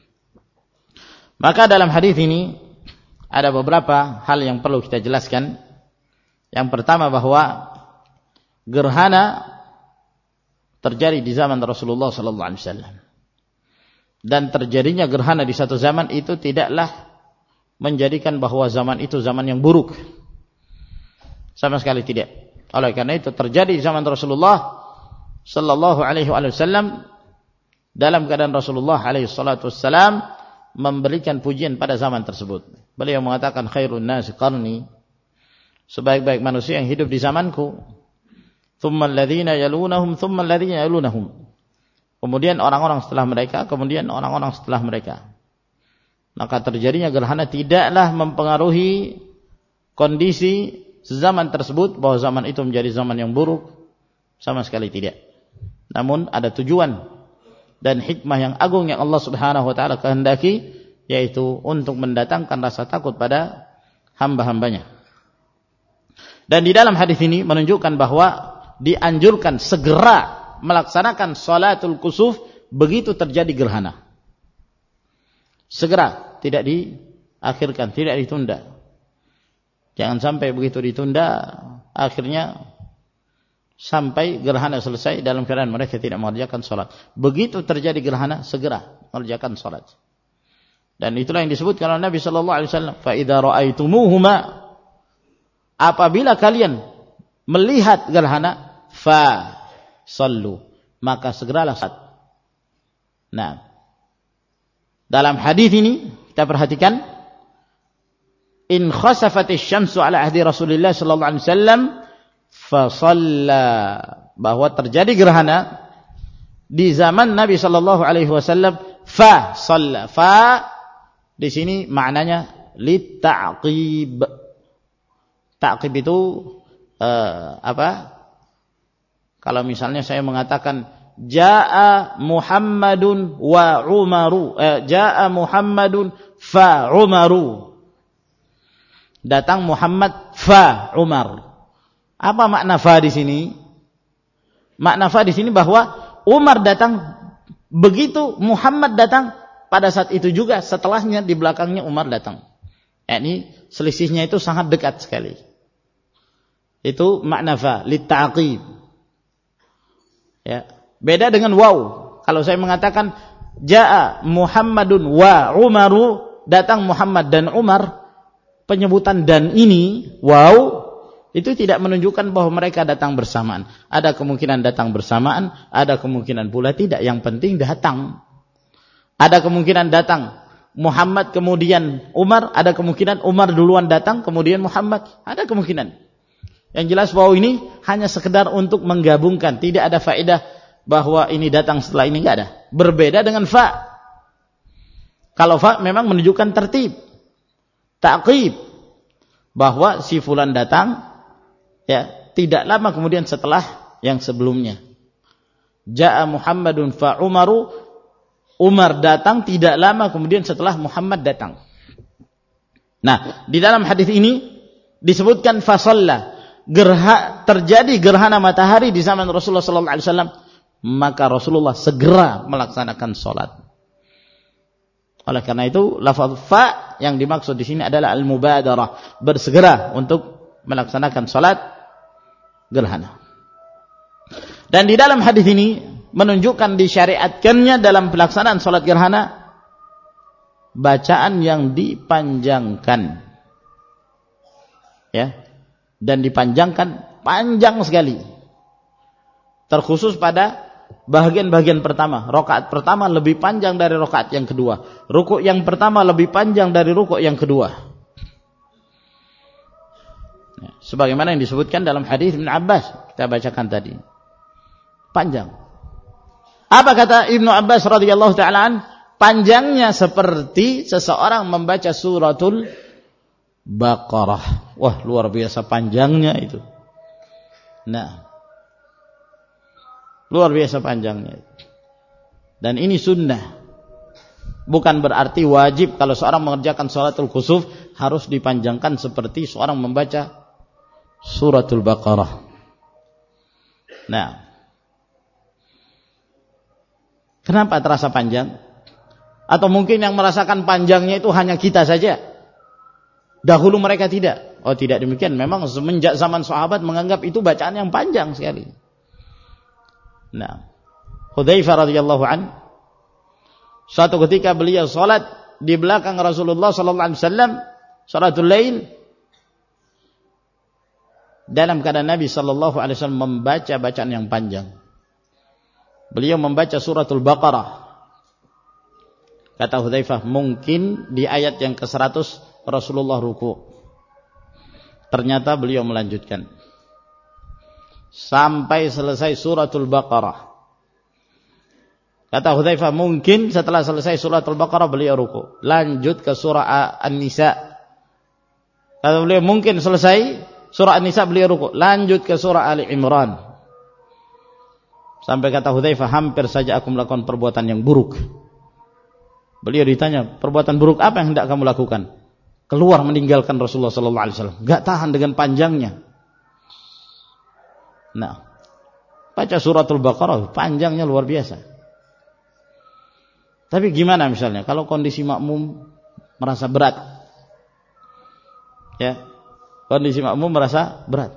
Maka dalam hadis ini ada beberapa hal yang perlu kita jelaskan. Yang pertama, bahwa gerhana terjadi di zaman Rasulullah sallallahu alaihi wasallam. Dan terjadinya gerhana di satu zaman itu tidaklah menjadikan bahwa zaman itu zaman yang buruk. Sama sekali tidak. Oleh karena itu terjadi di zaman Rasulullah sallallahu alaihi wasallam, dalam keadaan Rasulullah alaihi salatu wassalam memberikan pujian pada zaman tersebut. Beliau mengatakan khairun nasi qarni, sebaik-baik manusia yang hidup di zamanku. Tsumma alladziina yalunahum, tsumma alladziina yalunahum. Kemudian orang-orang setelah mereka, kemudian orang-orang setelah mereka. Maka terjadinya gerhana tidaklah mempengaruhi kondisi zaman tersebut, bahwa zaman itu menjadi zaman yang buruk, sama sekali tidak. Namun ada tujuan dan hikmah yang agung yang Allah Subhanahu wa taala kehendaki, yaitu untuk mendatangkan rasa takut pada hamba-hambanya. Dan di dalam hadis ini menunjukkan bahwa dianjurkan segera melaksanakan salatul kusuf begitu terjadi gerhana. Segera, tidak diakhirkan, tidak ditunda. Jangan sampai begitu ditunda, akhirnya sampai gerhana selesai dalam keadaan mereka tidak mengerjakan salat. Begitu terjadi gerhana, segera mengerjakan salat. Dan itulah yang disebutkan oleh Nabi sallallahu alaihi wasallam, fa idza ra'aitumuhuma, apabila kalian melihat gerhana, fa sallu, maka segeralah salat. Nah, dalam hadis ini kita perhatikan, in khasafatis syamsu ala ahdi Rasulillah sallallahu alaihi wasallam fa shalla, bahwa terjadi gerhana di zaman Nabi sallallahu alaihi wasallam fa shalla. Fa di sini maknanya litta'qib. Ta'qib itu apa? Kalau misalnya saya mengatakan jaa Muhammadun wa Umaru, jaa Muhammadun fa Umaru. Datang Muhammad fa Umar. Apa makna fa di sini? Makna fa di sini bahwa Umar datang begitu Muhammad datang, pada saat itu juga setelahnya di belakangnya Umar datang. Ini selisihnya itu sangat dekat sekali. Itu makna fa, litta'qib. Ya, beda dengan waw. Kalau saya mengatakan jaa Muhammadun wa Umaru, datang Muhammad dan Umar, penyebutan dan ini waw itu tidak menunjukkan bahwa mereka datang bersamaan. Ada kemungkinan datang bersamaan, ada kemungkinan pula tidak. Yang penting datang. Ada kemungkinan datang Muhammad kemudian Umar, ada kemungkinan Umar duluan datang kemudian Muhammad, ada kemungkinan. Yang jelas bahwa ini hanya sekedar untuk menggabungkan, tidak ada faedah bahwa ini datang setelah ini, enggak ada. Berbeda dengan fa. Kalau fa memang menunjukkan tertib, ta'qib, bahwa si fulan datang ya tidak lama kemudian setelah yang sebelumnya. Jaa Muhammadun fa Umaru, Umar datang tidak lama kemudian setelah Muhammad datang. Nah, di dalam hadis ini disebutkan fa shalla, terjadi gerhana matahari di zaman Rasulullah sallallahu alaihi wasallam, maka Rasulullah segera melaksanakan salat. Oleh karena itu lafaz fa yang dimaksud di sini adalah al-mubadarah, bersegera untuk melaksanakan salat gerhana. Dan di dalam hadis ini menunjukkan disyariatkannya dalam pelaksanaan salat gerhana bacaan yang dipanjangkan. Ya. Dan dipanjangkan panjang sekali. Terkhusus pada bagian-bagian pertama. Rakaat pertama lebih panjang dari rakaat yang kedua. Rukuk yang pertama lebih panjang dari rukuk yang kedua. Sebagaimana yang disebutkan dalam hadis Ibnu Abbas kita bacakan tadi. Panjang. Apa kata Ibnu Abbas radhiyallahu ta'ala? Panjangnya seperti seseorang membaca suratul Baqarah. Wah, luar biasa panjangnya itu. Nah, luar biasa panjangnya. Dan ini sunnah. Bukan berarti wajib kalau seorang mengerjakan sholatul khusuf harus dipanjangkan seperti seorang membaca suratul Baqarah. Nah, kenapa terasa panjang? Atau mungkin yang merasakan panjangnya itu hanya kita saja. Dahulu mereka tidak. Oh, tidak demikian. Memang semenjak zaman sahabat menganggap itu bacaan yang panjang sekali. Nah, Hudzaifah radhiyallahu an, suatu ketika beliau salat di belakang Rasulullah sallallahu alaihi wasallam, salatul lail, dalam keadaan Nabi sallallahu alaihi wasallam membaca bacaan yang panjang. Beliau membaca suratul Baqarah. Kata Hudzaifah, mungkin di ayat yang ke-100 Rasulullah ruku'. Ternyata beliau melanjutkan sampai selesai suratul Baqarah. Kata Hudzaifah, mungkin setelah selesai suratul Baqarah beliau ruku', lanjut ke surah An-Nisa. Kata beliau, mungkin selesai surah An-Nisa beliau ruku', lanjut ke surah Ali Imran. Sampai kata Hudzaifah, hampir saja aku melakukan perbuatan yang buruk. Beliau ditanya, perbuatan buruk apa yang hendak kamu lakukan? Keluar meninggalkan Rasulullah sallallahu alaihi wasallam. Enggak tahan dengan panjangnya. Nah, baca suratul Baqarah panjangnya luar biasa. Tapi gimana misalnya kalau kondisi makmum merasa berat? Ya. Kondisi makmum merasa berat.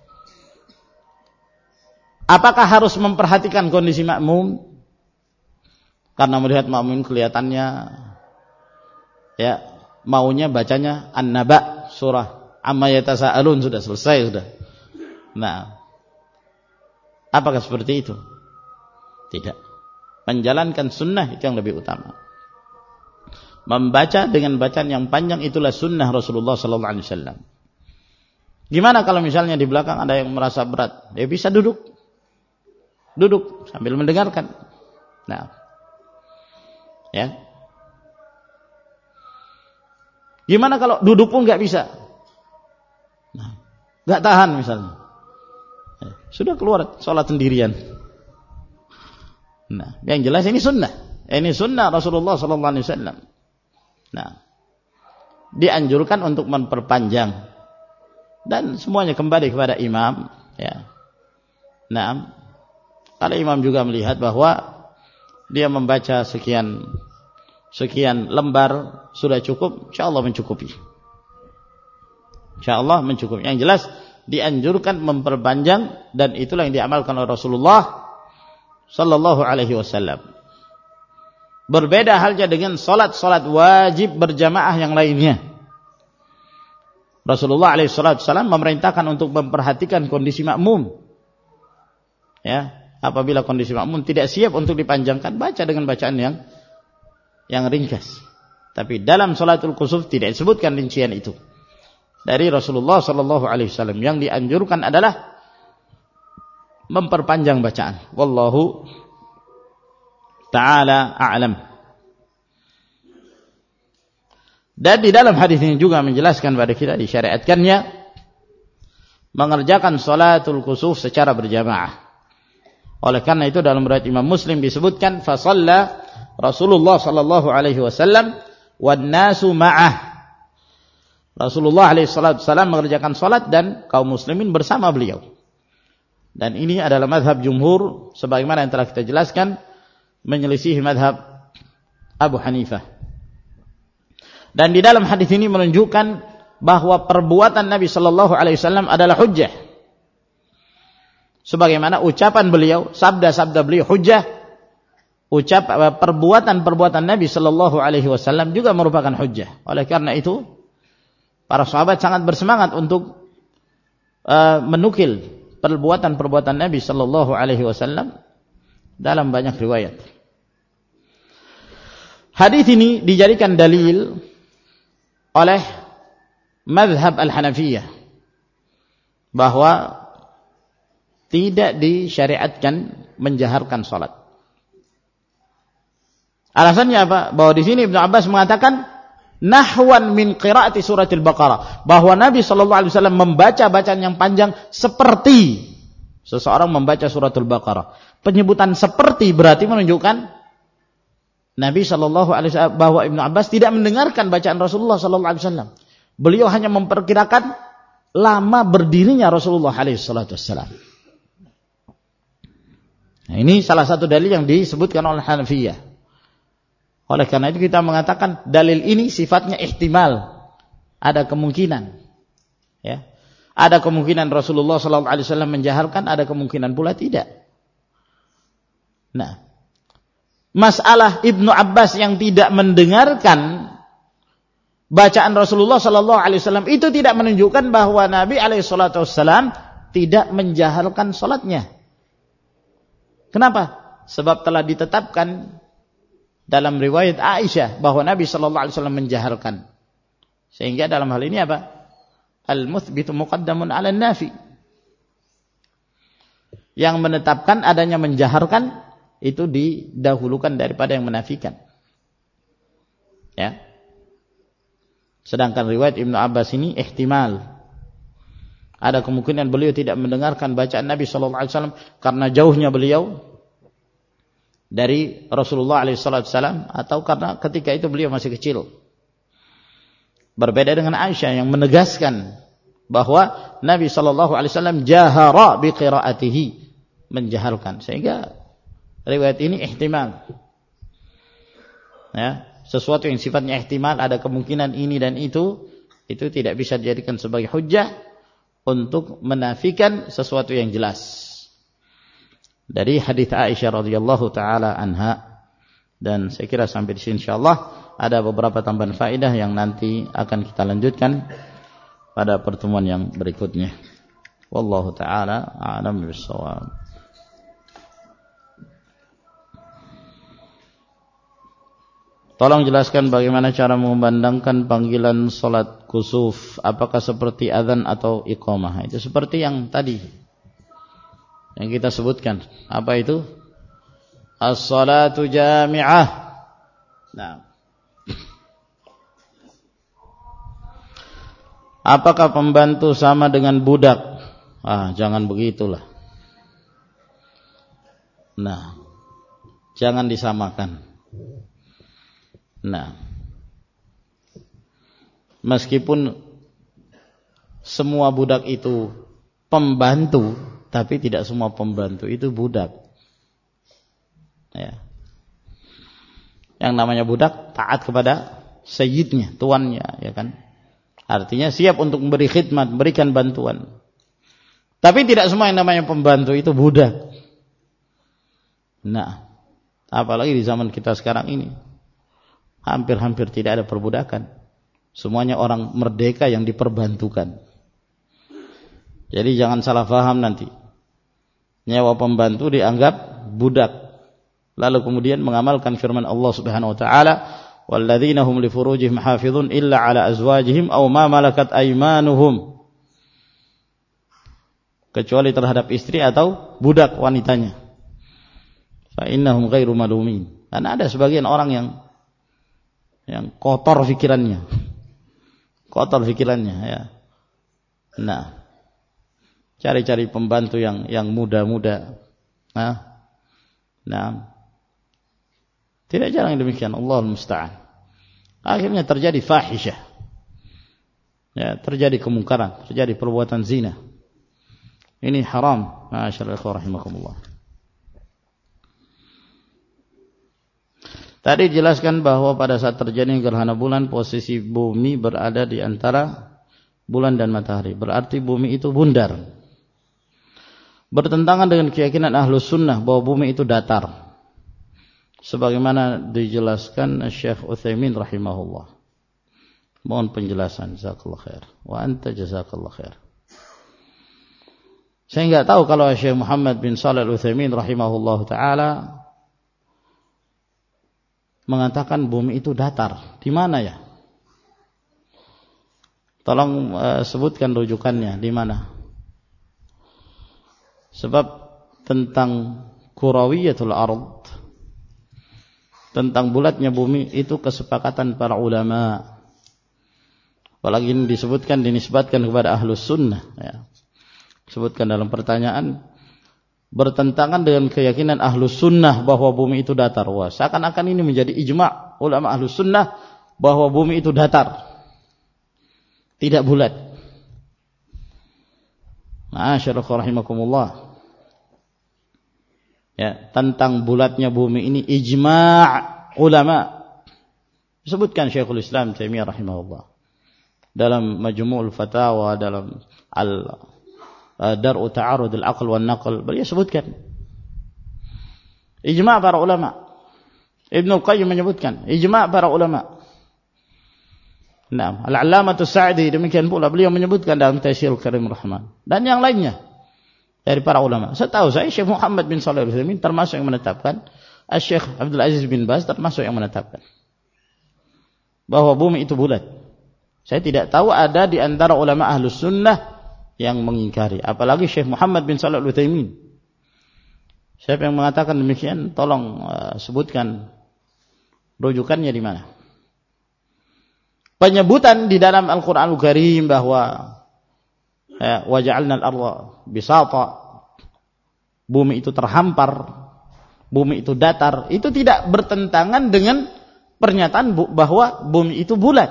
Apakah harus memperhatikan kondisi makmum? Karena melihat makmum kelihatannya ya maunya bacanya An-Naba, surah Amma Yatasaalun sudah selesai sudah. Nah, apakah seperti itu? Tidak. Menjalankan sunnah itu yang lebih utama. Membaca dengan bacaan yang panjang itulah sunnah Rasulullah sallallahu alaihi wasallam. Gimana kalau misalnya di belakang ada yang merasa berat? Dia bisa duduk. Duduk sambil mendengarkan. Nah, ya. Gimana kalau duduk pun nggak bisa? Nah, nggak tahan misalnya. Sudah keluar sholat sendirian. Nah, yang jelas ini sunnah. Ini sunnah Rasulullah sallallahu alaihi wasallam. Nah, dianjurkan untuk memperpanjang dan semuanya kembali kepada imam, ya. Nah, kalau imam juga melihat bahwa dia membaca sekian lembar sudah cukup, insyaallah mencukupi. Insyaallah mencukupi. Yang jelas dianjurkan memperpanjang dan itulah yang diamalkan oleh Rasulullah sallallahu alaihi wasallam. Berbeda halnya dengan salat wajib berjamaah yang lainnya. Rasulullah alaihi wasallam memerintahkan untuk memperhatikan kondisi makmum. Ya, apabila kondisi makmum tidak siap untuk dipanjangkan, baca dengan bacaan yang ringkas. Tapi dalam salatul kusuf tidak disebutkan rincian itu. Dari Rasulullah sallallahu alaihi wasallam yang dianjurkan adalah memperpanjang bacaan. Wallahu ta'ala a'lam. Dan di dalam hadis ini juga menjelaskan kepada kita disyariatkannya mengerjakan salatul kusuf secara berjamaah. Oleh karena itu dalam riwayat Imam Muslim disebutkan fa shalla Rasulullah sallallahu alaihi wasallam wan nasu ma'ah. Rasulullah alaihi wasallam mengerjakan salat dan kaum muslimin bersama beliau. Dan ini adalah mazhab jumhur sebagaimana yang telah kita jelaskan, menyelisihi mazhab Abu Hanifah. Dan di dalam hadis ini menunjukkan bahwa perbuatan Nabi sallallahu alaihi wasallam adalah hujjah. Sebagaimana ucapan beliau, sabda-sabda beliau hujjah, perbuatan Nabi sallallahu alaihi wasallam juga merupakan hujjah. Oleh karena itu, para sahabat sangat bersemangat untuk menukil perbuatan Nabi sallallahu alaihi wasallam dalam banyak riwayat. Hadis ini dijadikan dalil oleh mazhab Al-Hanafiyah bahwa tidak disyariatkan menjaharkan salat. Alasannya apa? Bahwa di sini Ibnu Abbas mengatakan nahwan min qiraati suratil Baqarah, bahwa Nabi sallallahu alaihi wasallam membaca bacaan yang panjang seperti seseorang membaca suratul Baqarah. Penyebutan seperti berarti menunjukkan Nabi sallallahu alaihi wasallam, bahwa Ibnu Abbas tidak mendengarkan bacaan Rasulullah sallallahu alaihi wasallam. Beliau hanya memperkirakan lama berdirinya Rasulullah alaihi wasallam. Nah, ini salah satu dalil yang disebutkan oleh Hanafiyah. Oleh karena itu kita mengatakan dalil ini sifatnya ihtimal, ada kemungkinan, ya, ada kemungkinan Rasulullah sallallahu alaihi wasallam menjaharkan, ada kemungkinan pula tidak. Nah, masalah Ibnu Abbas yang tidak mendengarkan bacaan Rasulullah sallallahu alaihi wasallam itu tidak menunjukkan bahwa Nabi alaihi salatu wasallam tidak menjaharkan salatnya. Kenapa? Sebab telah ditetapkan dalam riwayat Aisyah bahwa Nabi sallallahu alaihi wasallam menjaharkan. Sehingga dalam hal ini apa? Al-muthbitu muqaddamun 'ala an-nafi. Yang menetapkan adanya menjaharkan itu didahulukan daripada yang menafikan. Ya. Sedangkan riwayat Ibnu Abbas ini ihtimal. Ada kemungkinan beliau tidak mendengarkan bacaan Nabi sallallahu alaihi wasallam karena jauhnya beliau dari Rasulullah alaihi wasallam atau karena ketika itu beliau masih kecil. Berbeda dengan Aisyah yang menegaskan bahwa Nabi sallallahu alaihi wasallam jahara bi qiraatihi, menjaharkan. Sehingga riwayat ini ihtimal. Ya, sesuatu yang sifatnya ihtimal, ada kemungkinan ini dan itu tidak bisa dijadikan sebagai hujjah untuk menafikan sesuatu yang jelas. Dari hadis Aisyah radhiyallahu taala anha, dan saya kira sampai di sini insyaallah ada beberapa tambahan faedah yang nanti akan kita lanjutkan pada pertemuan yang berikutnya. Wallahu taala a'lam bis-shawab. Tolong jelaskan bagaimana cara memandangkan panggilan salat kusuf. Apakah seperti azan atau iqamah? Itu seperti yang tadi yang kita sebutkan. Apa itu? as-salatu jami'ah. Nah, apakah pembantu sama dengan budak? Jangan begitulah. Nah, jangan disamakan. Nah, meskipun semua budak itu pembantu, tapi tidak semua pembantu itu budak. Ya. Yang namanya budak taat kepada sayyidnya, tuannya, ya kan? Artinya siap untuk memberi khidmat, memberikan bantuan. Tapi tidak semua yang namanya pembantu itu budak. Nah, apalagi di zaman kita sekarang ini, hampir-hampir tidak ada perbudakan. Semuanya orang merdeka yang diperbantukan. Jadi jangan salah paham nanti. Nyawa pembantu dianggap budak. Lalu kemudian mengamalkan firman Allah Subhanahu wa taala, "Walladzina hum li furujihim hafizun illa 'ala azwajihim aw ma malakat aymanuhum." Kecuali terhadap istri atau budak wanitanya. Fa innahum ghairu malumin. Karena ada sebagian orang yang kotor pikirannya. Kotor pikirannya, ya. Nah, cari-cari pembantu yang muda-muda. Nah, tidak jarang demikian, Allahul musta'an. Akhirnya terjadi fahisyah. Ya, terjadi kemungkaran, terjadi perbuatan zina. Ini haram, ma'asyarul ikhwah rahimakumullah. Tadi dijelaskan bahwa pada saat terjadi gerhana bulan, posisi bumi berada di antara bulan dan matahari. Berarti bumi itu bundar. Bertentangan dengan keyakinan Ahlus Sunnah bahwa bumi itu datar. Sebagaimana dijelaskan Syekh Utsaimin rahimahullah. Mohon penjelasan, jazakallahu khair. Wa anta jazakallahu khair. Saya enggak tahu kalau Syekh Muhammad bin Shalih Al-Utsaimin rahimahullah taala mengatakan bumi itu datar. Di mana ya? Tolong sebutkan rujukannya di mana? Sebab tentang kurawiyatul ard, tentang bulatnya bumi itu kesepakatan para ulama. Apalagi ini disebutkan, dinisbatkan kepada Ahlus Sunnah, ya. Sebutkan dalam pertanyaan, bertentangan dengan keyakinan Ahlus Sunnah bahwa bumi itu datar. Wah, seakan-akan ini menjadi ijma' ulama Ahlus Sunnah bahwa bumi itu datar, tidak bulat. Ma'asyarul rahimakumullah. Ya, tentang bulatnya bumi ini ijma' ulama. Disebutkan Syekhul Islam Taimiyah rahimahullah dalam Majmu'ul Fatawa, dalam Dar'u Ta'arud al-Aql wan Naql, beliau sebutkan ijma' para ulama. Ibnu Qayyim menyebutkan ijma' para ulama. Nah, Al-Allamatus Sa'di demikian pula beliau menyebutkan dalam Taysirul Karim Rahman dan yang lainnya dari para ulama. Setahu saya Syekh Muhammad bin Shalih Al-Utsaimin termasuk yang menetapkan, Syekh Abdul Aziz bin Baz termasuk yang menetapkan bahwa bumi itu bulat. Saya tidak tahu ada di antara ulama Ahlus Sunnah yang mengingkari, apalagi Syekh Muhammad bin Shalih Al-Utsaimin. Siapa yang mengatakan demikian, tolong sebutkan rujukannya di mana. Penyebutan di dalam Al-Qur'anul Karim bahwa wa ja'alna al-ardha bisata, bumi itu terhampar, bumi itu datar, itu tidak bertentangan dengan pernyataan bahwa bumi itu bulat.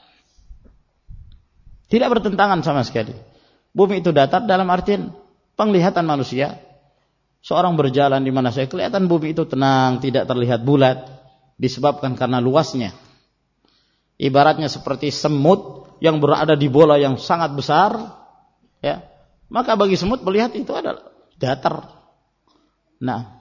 Tidak bertentangan sama sekali. Bumi itu datar dalam artian penglihatan manusia. Seorang berjalan di mana saya kelihatan bumi itu tenang, tidak terlihat bulat, disebabkan karena luasnya. Ibaratnya seperti semut yang berada di bola yang sangat besar, ya. Maka bagi semut melihat itu adalah datar. Nah,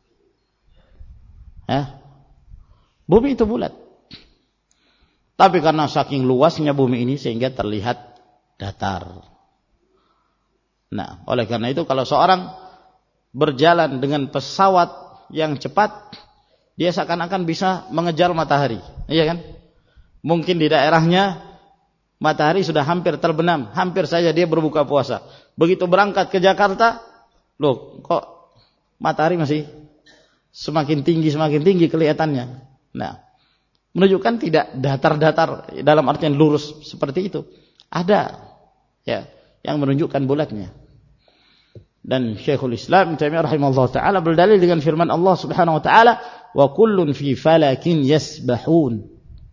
bumi itu bulat. Tapi karena saking luasnya bumi ini sehingga terlihat datar. Nah, oleh karena itu kalau seorang berjalan dengan pesawat yang cepat, dia seakan-akan bisa mengejar matahari, iya kan? Mungkin di daerahnya matahari sudah hampir terbenam, hampir saja dia berbuka puasa. Begitu berangkat ke Jakarta, loh kok matahari masih semakin tinggi kelihatannya. Nah, menunjukkan tidak datar-datar dalam artian lurus seperti itu. Ada ya yang menunjukkan bulatnya. Dan Syekhul Islam Taimiyah rahimahullah taala berdalil dengan firman Allah Subhanahu wa taala, "Wa kullun fi falakin yasbahun."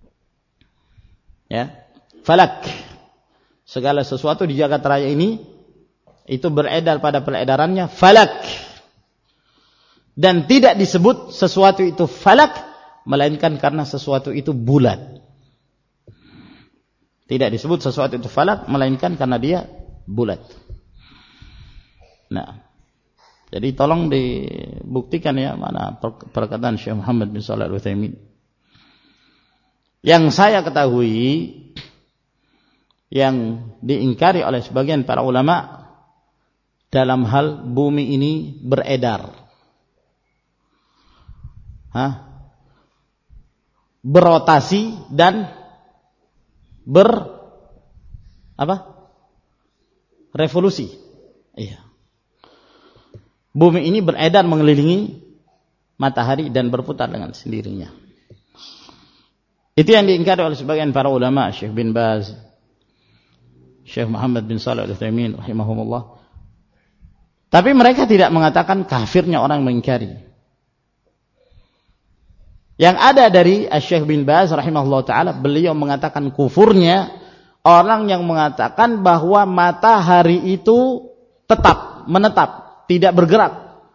Ya, falak. Segala sesuatu di jagat raya ini itu beredar pada peredarannya falak. Dan tidak disebut sesuatu itu falak melainkan karena sesuatu itu bulat. Tidak disebut sesuatu itu falak melainkan karena dia bulat. Nah, jadi tolong dibuktikan ya mana perkataan Syekh Muhammad bin Shalih Al-Utsaimin. Yang saya ketahui yang diingkari oleh sebagian para ulama dalam hal bumi ini beredar, berotasi dan revolusi. Iya. Bumi ini beredar mengelilingi matahari dan berputar dengan sendirinya. Itu yang diingkari oleh sebagian para ulama, Syekh bin Baz, Syekh Muhammad bin Shalih Al-Utsaimin rahimahumullah. Tapi mereka tidak mengatakan kafirnya orang mengingkari. Yang ada dari Syekh bin Baz rahimahullah taala, beliau mengatakan kufurnya orang yang mengatakan bahwa matahari itu tetap menetap, tidak bergerak.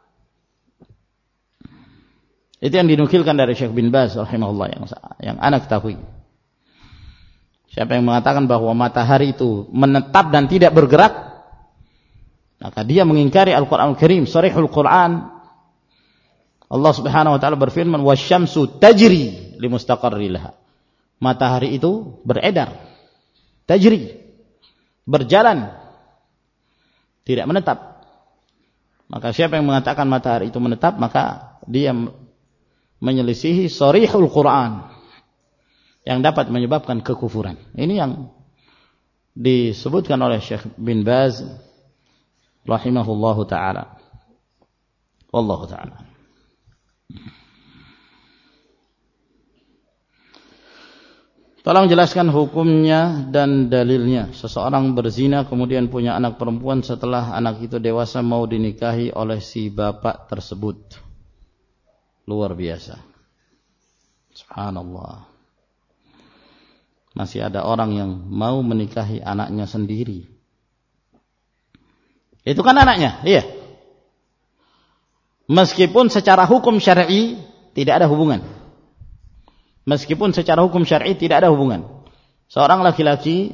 Itu yang dinukilkan dari Syekh bin Baz rahimahullah yang anak ketahui. Siapa yang mengatakan bahwa matahari itu menetap dan tidak bergerak, maka dia mengingkari Al-Qur'an Al-Karim, sharihul Qur'an. Allah Subhanahu wa taala berfirman, "Wasyamsu tajri limustaqarri laha." Matahari itu beredar, tajri, berjalan, tidak menetap. Maka siapa yang mengatakan matahari itu menetap, maka dia menyelisihi sharihul Qur'an yang dapat menyebabkan kekufuran. Ini yang disebutkan oleh Syekh bin Baz rahimahullahu taala. Wallahu taala. Tolong jelaskan hukumnya dan dalilnya. Seseorang berzina kemudian punya anak perempuan, setelah anak itu dewasa mau dinikahi oleh si bapak tersebut. Luar biasa. Subhanallah. Masih ada orang yang mau menikahi anaknya sendiri. Itu kan anaknya, iya. Meskipun secara hukum syar'i tidak ada hubungan. Meskipun secara hukum syar'i tidak ada hubungan. Seorang laki-laki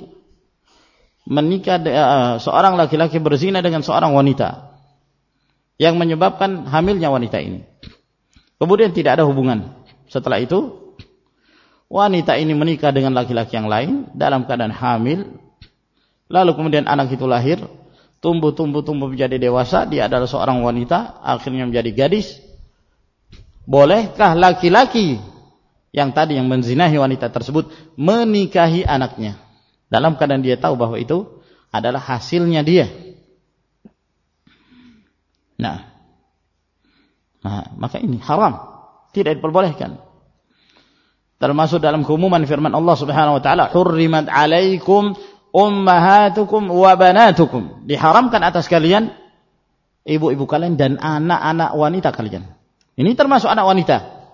berzina dengan seorang wanita yang menyebabkan hamilnya wanita ini. Kemudian tidak ada hubungan. Setelah itu wanita ini menikah dengan laki-laki yang lain dalam keadaan hamil. Lalu kemudian anak itu lahir, tumbuh menjadi dewasa, dia adalah seorang wanita, akhirnya menjadi gadis. Bolehkah laki-laki yang tadi yang menzinahi wanita tersebut menikahi anaknya dalam keadaan dia tahu bahwa itu adalah hasilnya dia? Nah, maka ini haram, tidak diperbolehkan. Termasuk dalam keumuman firman Allah Subhanahu wa taala, "Hurrimat 'alaikum ummahatukum wa banatukum." Diharamkan atas kalian ibu-ibu kalian dan anak-anak wanita kalian. Ini termasuk anak wanita.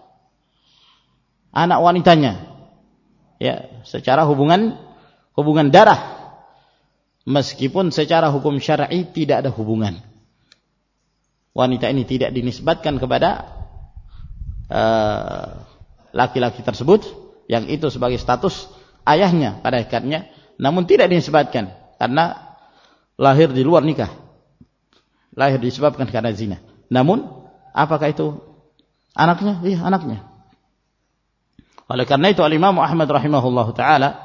Anak wanitanya, ya, secara hubungan darah, meskipun secara hukum syar'i tidak ada hubungan. Wanita ini tidak dinisbatkan kepada laki-laki tersebut, yang itu sebagai status ayahnya pada hakikatnya, namun tidak dinisbatkan karena lahir di luar nikah, lahir disebabkan karena zina. Namun apakah itu anaknya? Iya, anaknya. Oleh karena itu Al-Imam Ahmad rahimahullahu taala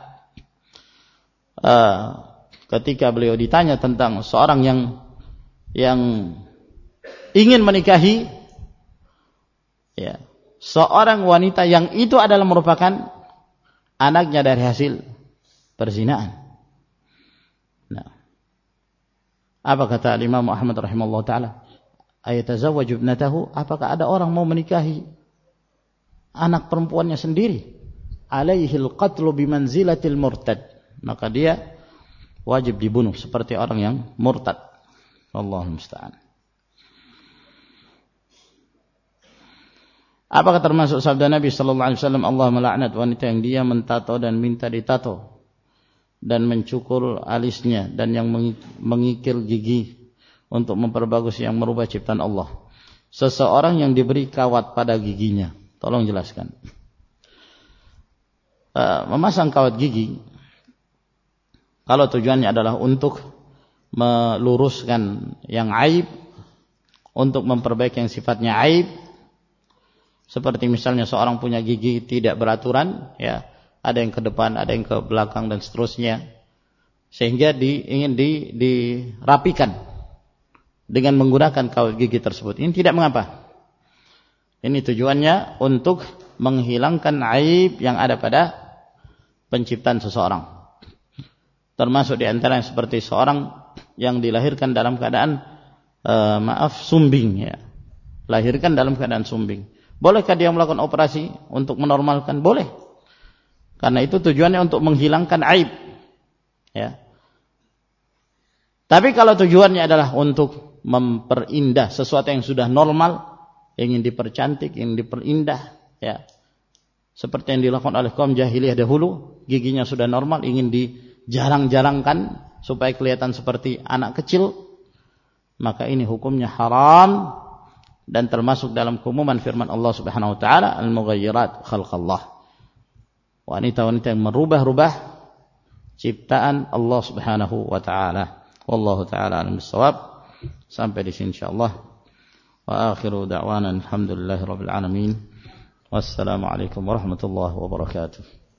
ketika beliau ditanya tentang seorang yang ingin menikahi ya seorang wanita yang itu adalah merupakan anaknya dari hasil perzinaan. Nah, apa kata Imam Ahmad rahimahullah taala? ayatazawwaju ibnatahu, apakah ada orang mau menikahi anak perempuannya sendiri? Alaihil qatlu bimanzilatil murtad, maka dia wajib dibunuh seperti orang yang murtad. Allahul musta'an. Apakah termasuk sabda Nabi sallallahu alaihi wasallam, Allah melaknat wanita yang dia mentato dan minta ditato dan mencukur alisnya dan yang mengikil gigi untuk memperbagus yang merubah ciptaan Allah. Seseorang yang diberi kawat pada giginya, tolong jelaskan. Memasang kawat gigi kalau tujuannya adalah untuk meluruskan yang aib, untuk memperbaiki yang sifatnya aib, seperti misalnya seorang punya gigi tidak beraturan, ya, ada yang ke depan, ada yang ke belakang dan seterusnya, sehingga ingin dirapikan dengan menggunakan kawat gigi tersebut. Ini tidak mengapa. Ini tujuannya untuk menghilangkan aib yang ada pada penciptaan seseorang. Termasuk di antara yang seperti seorang yang dilahirkan dalam keadaan sumbing, ya. Lahirkan dalam keadaan sumbing. Bolehkah dia melakukan operasi untuk menormalkan? Boleh. Karena itu tujuannya untuk menghilangkan aib. Ya. Tapi kalau tujuannya adalah untuk memperindah sesuatu yang sudah normal, ingin dipercantik, ingin diperindah, ya. Seperti yang dilakukan oleh kaum jahiliyah dahulu, giginya sudah normal, ingin dijarang-jarangkan supaya kelihatan seperti anak kecil, maka ini hukumnya haram dan termasuk dalam keumuman firman Allah Subhanahu wa taala, al-mughayyirat khalqallah. Wanita-wanita yang merubah-rubah ciptaan Allah Subhanahu wa taala. Wallahu taala alim bissawab. Sampai di sini insyaallah. Wa akhiru da'wana alhamdulillahirabbil alamin. Wassalamu alaikum warahmatullahi wabarakatuh.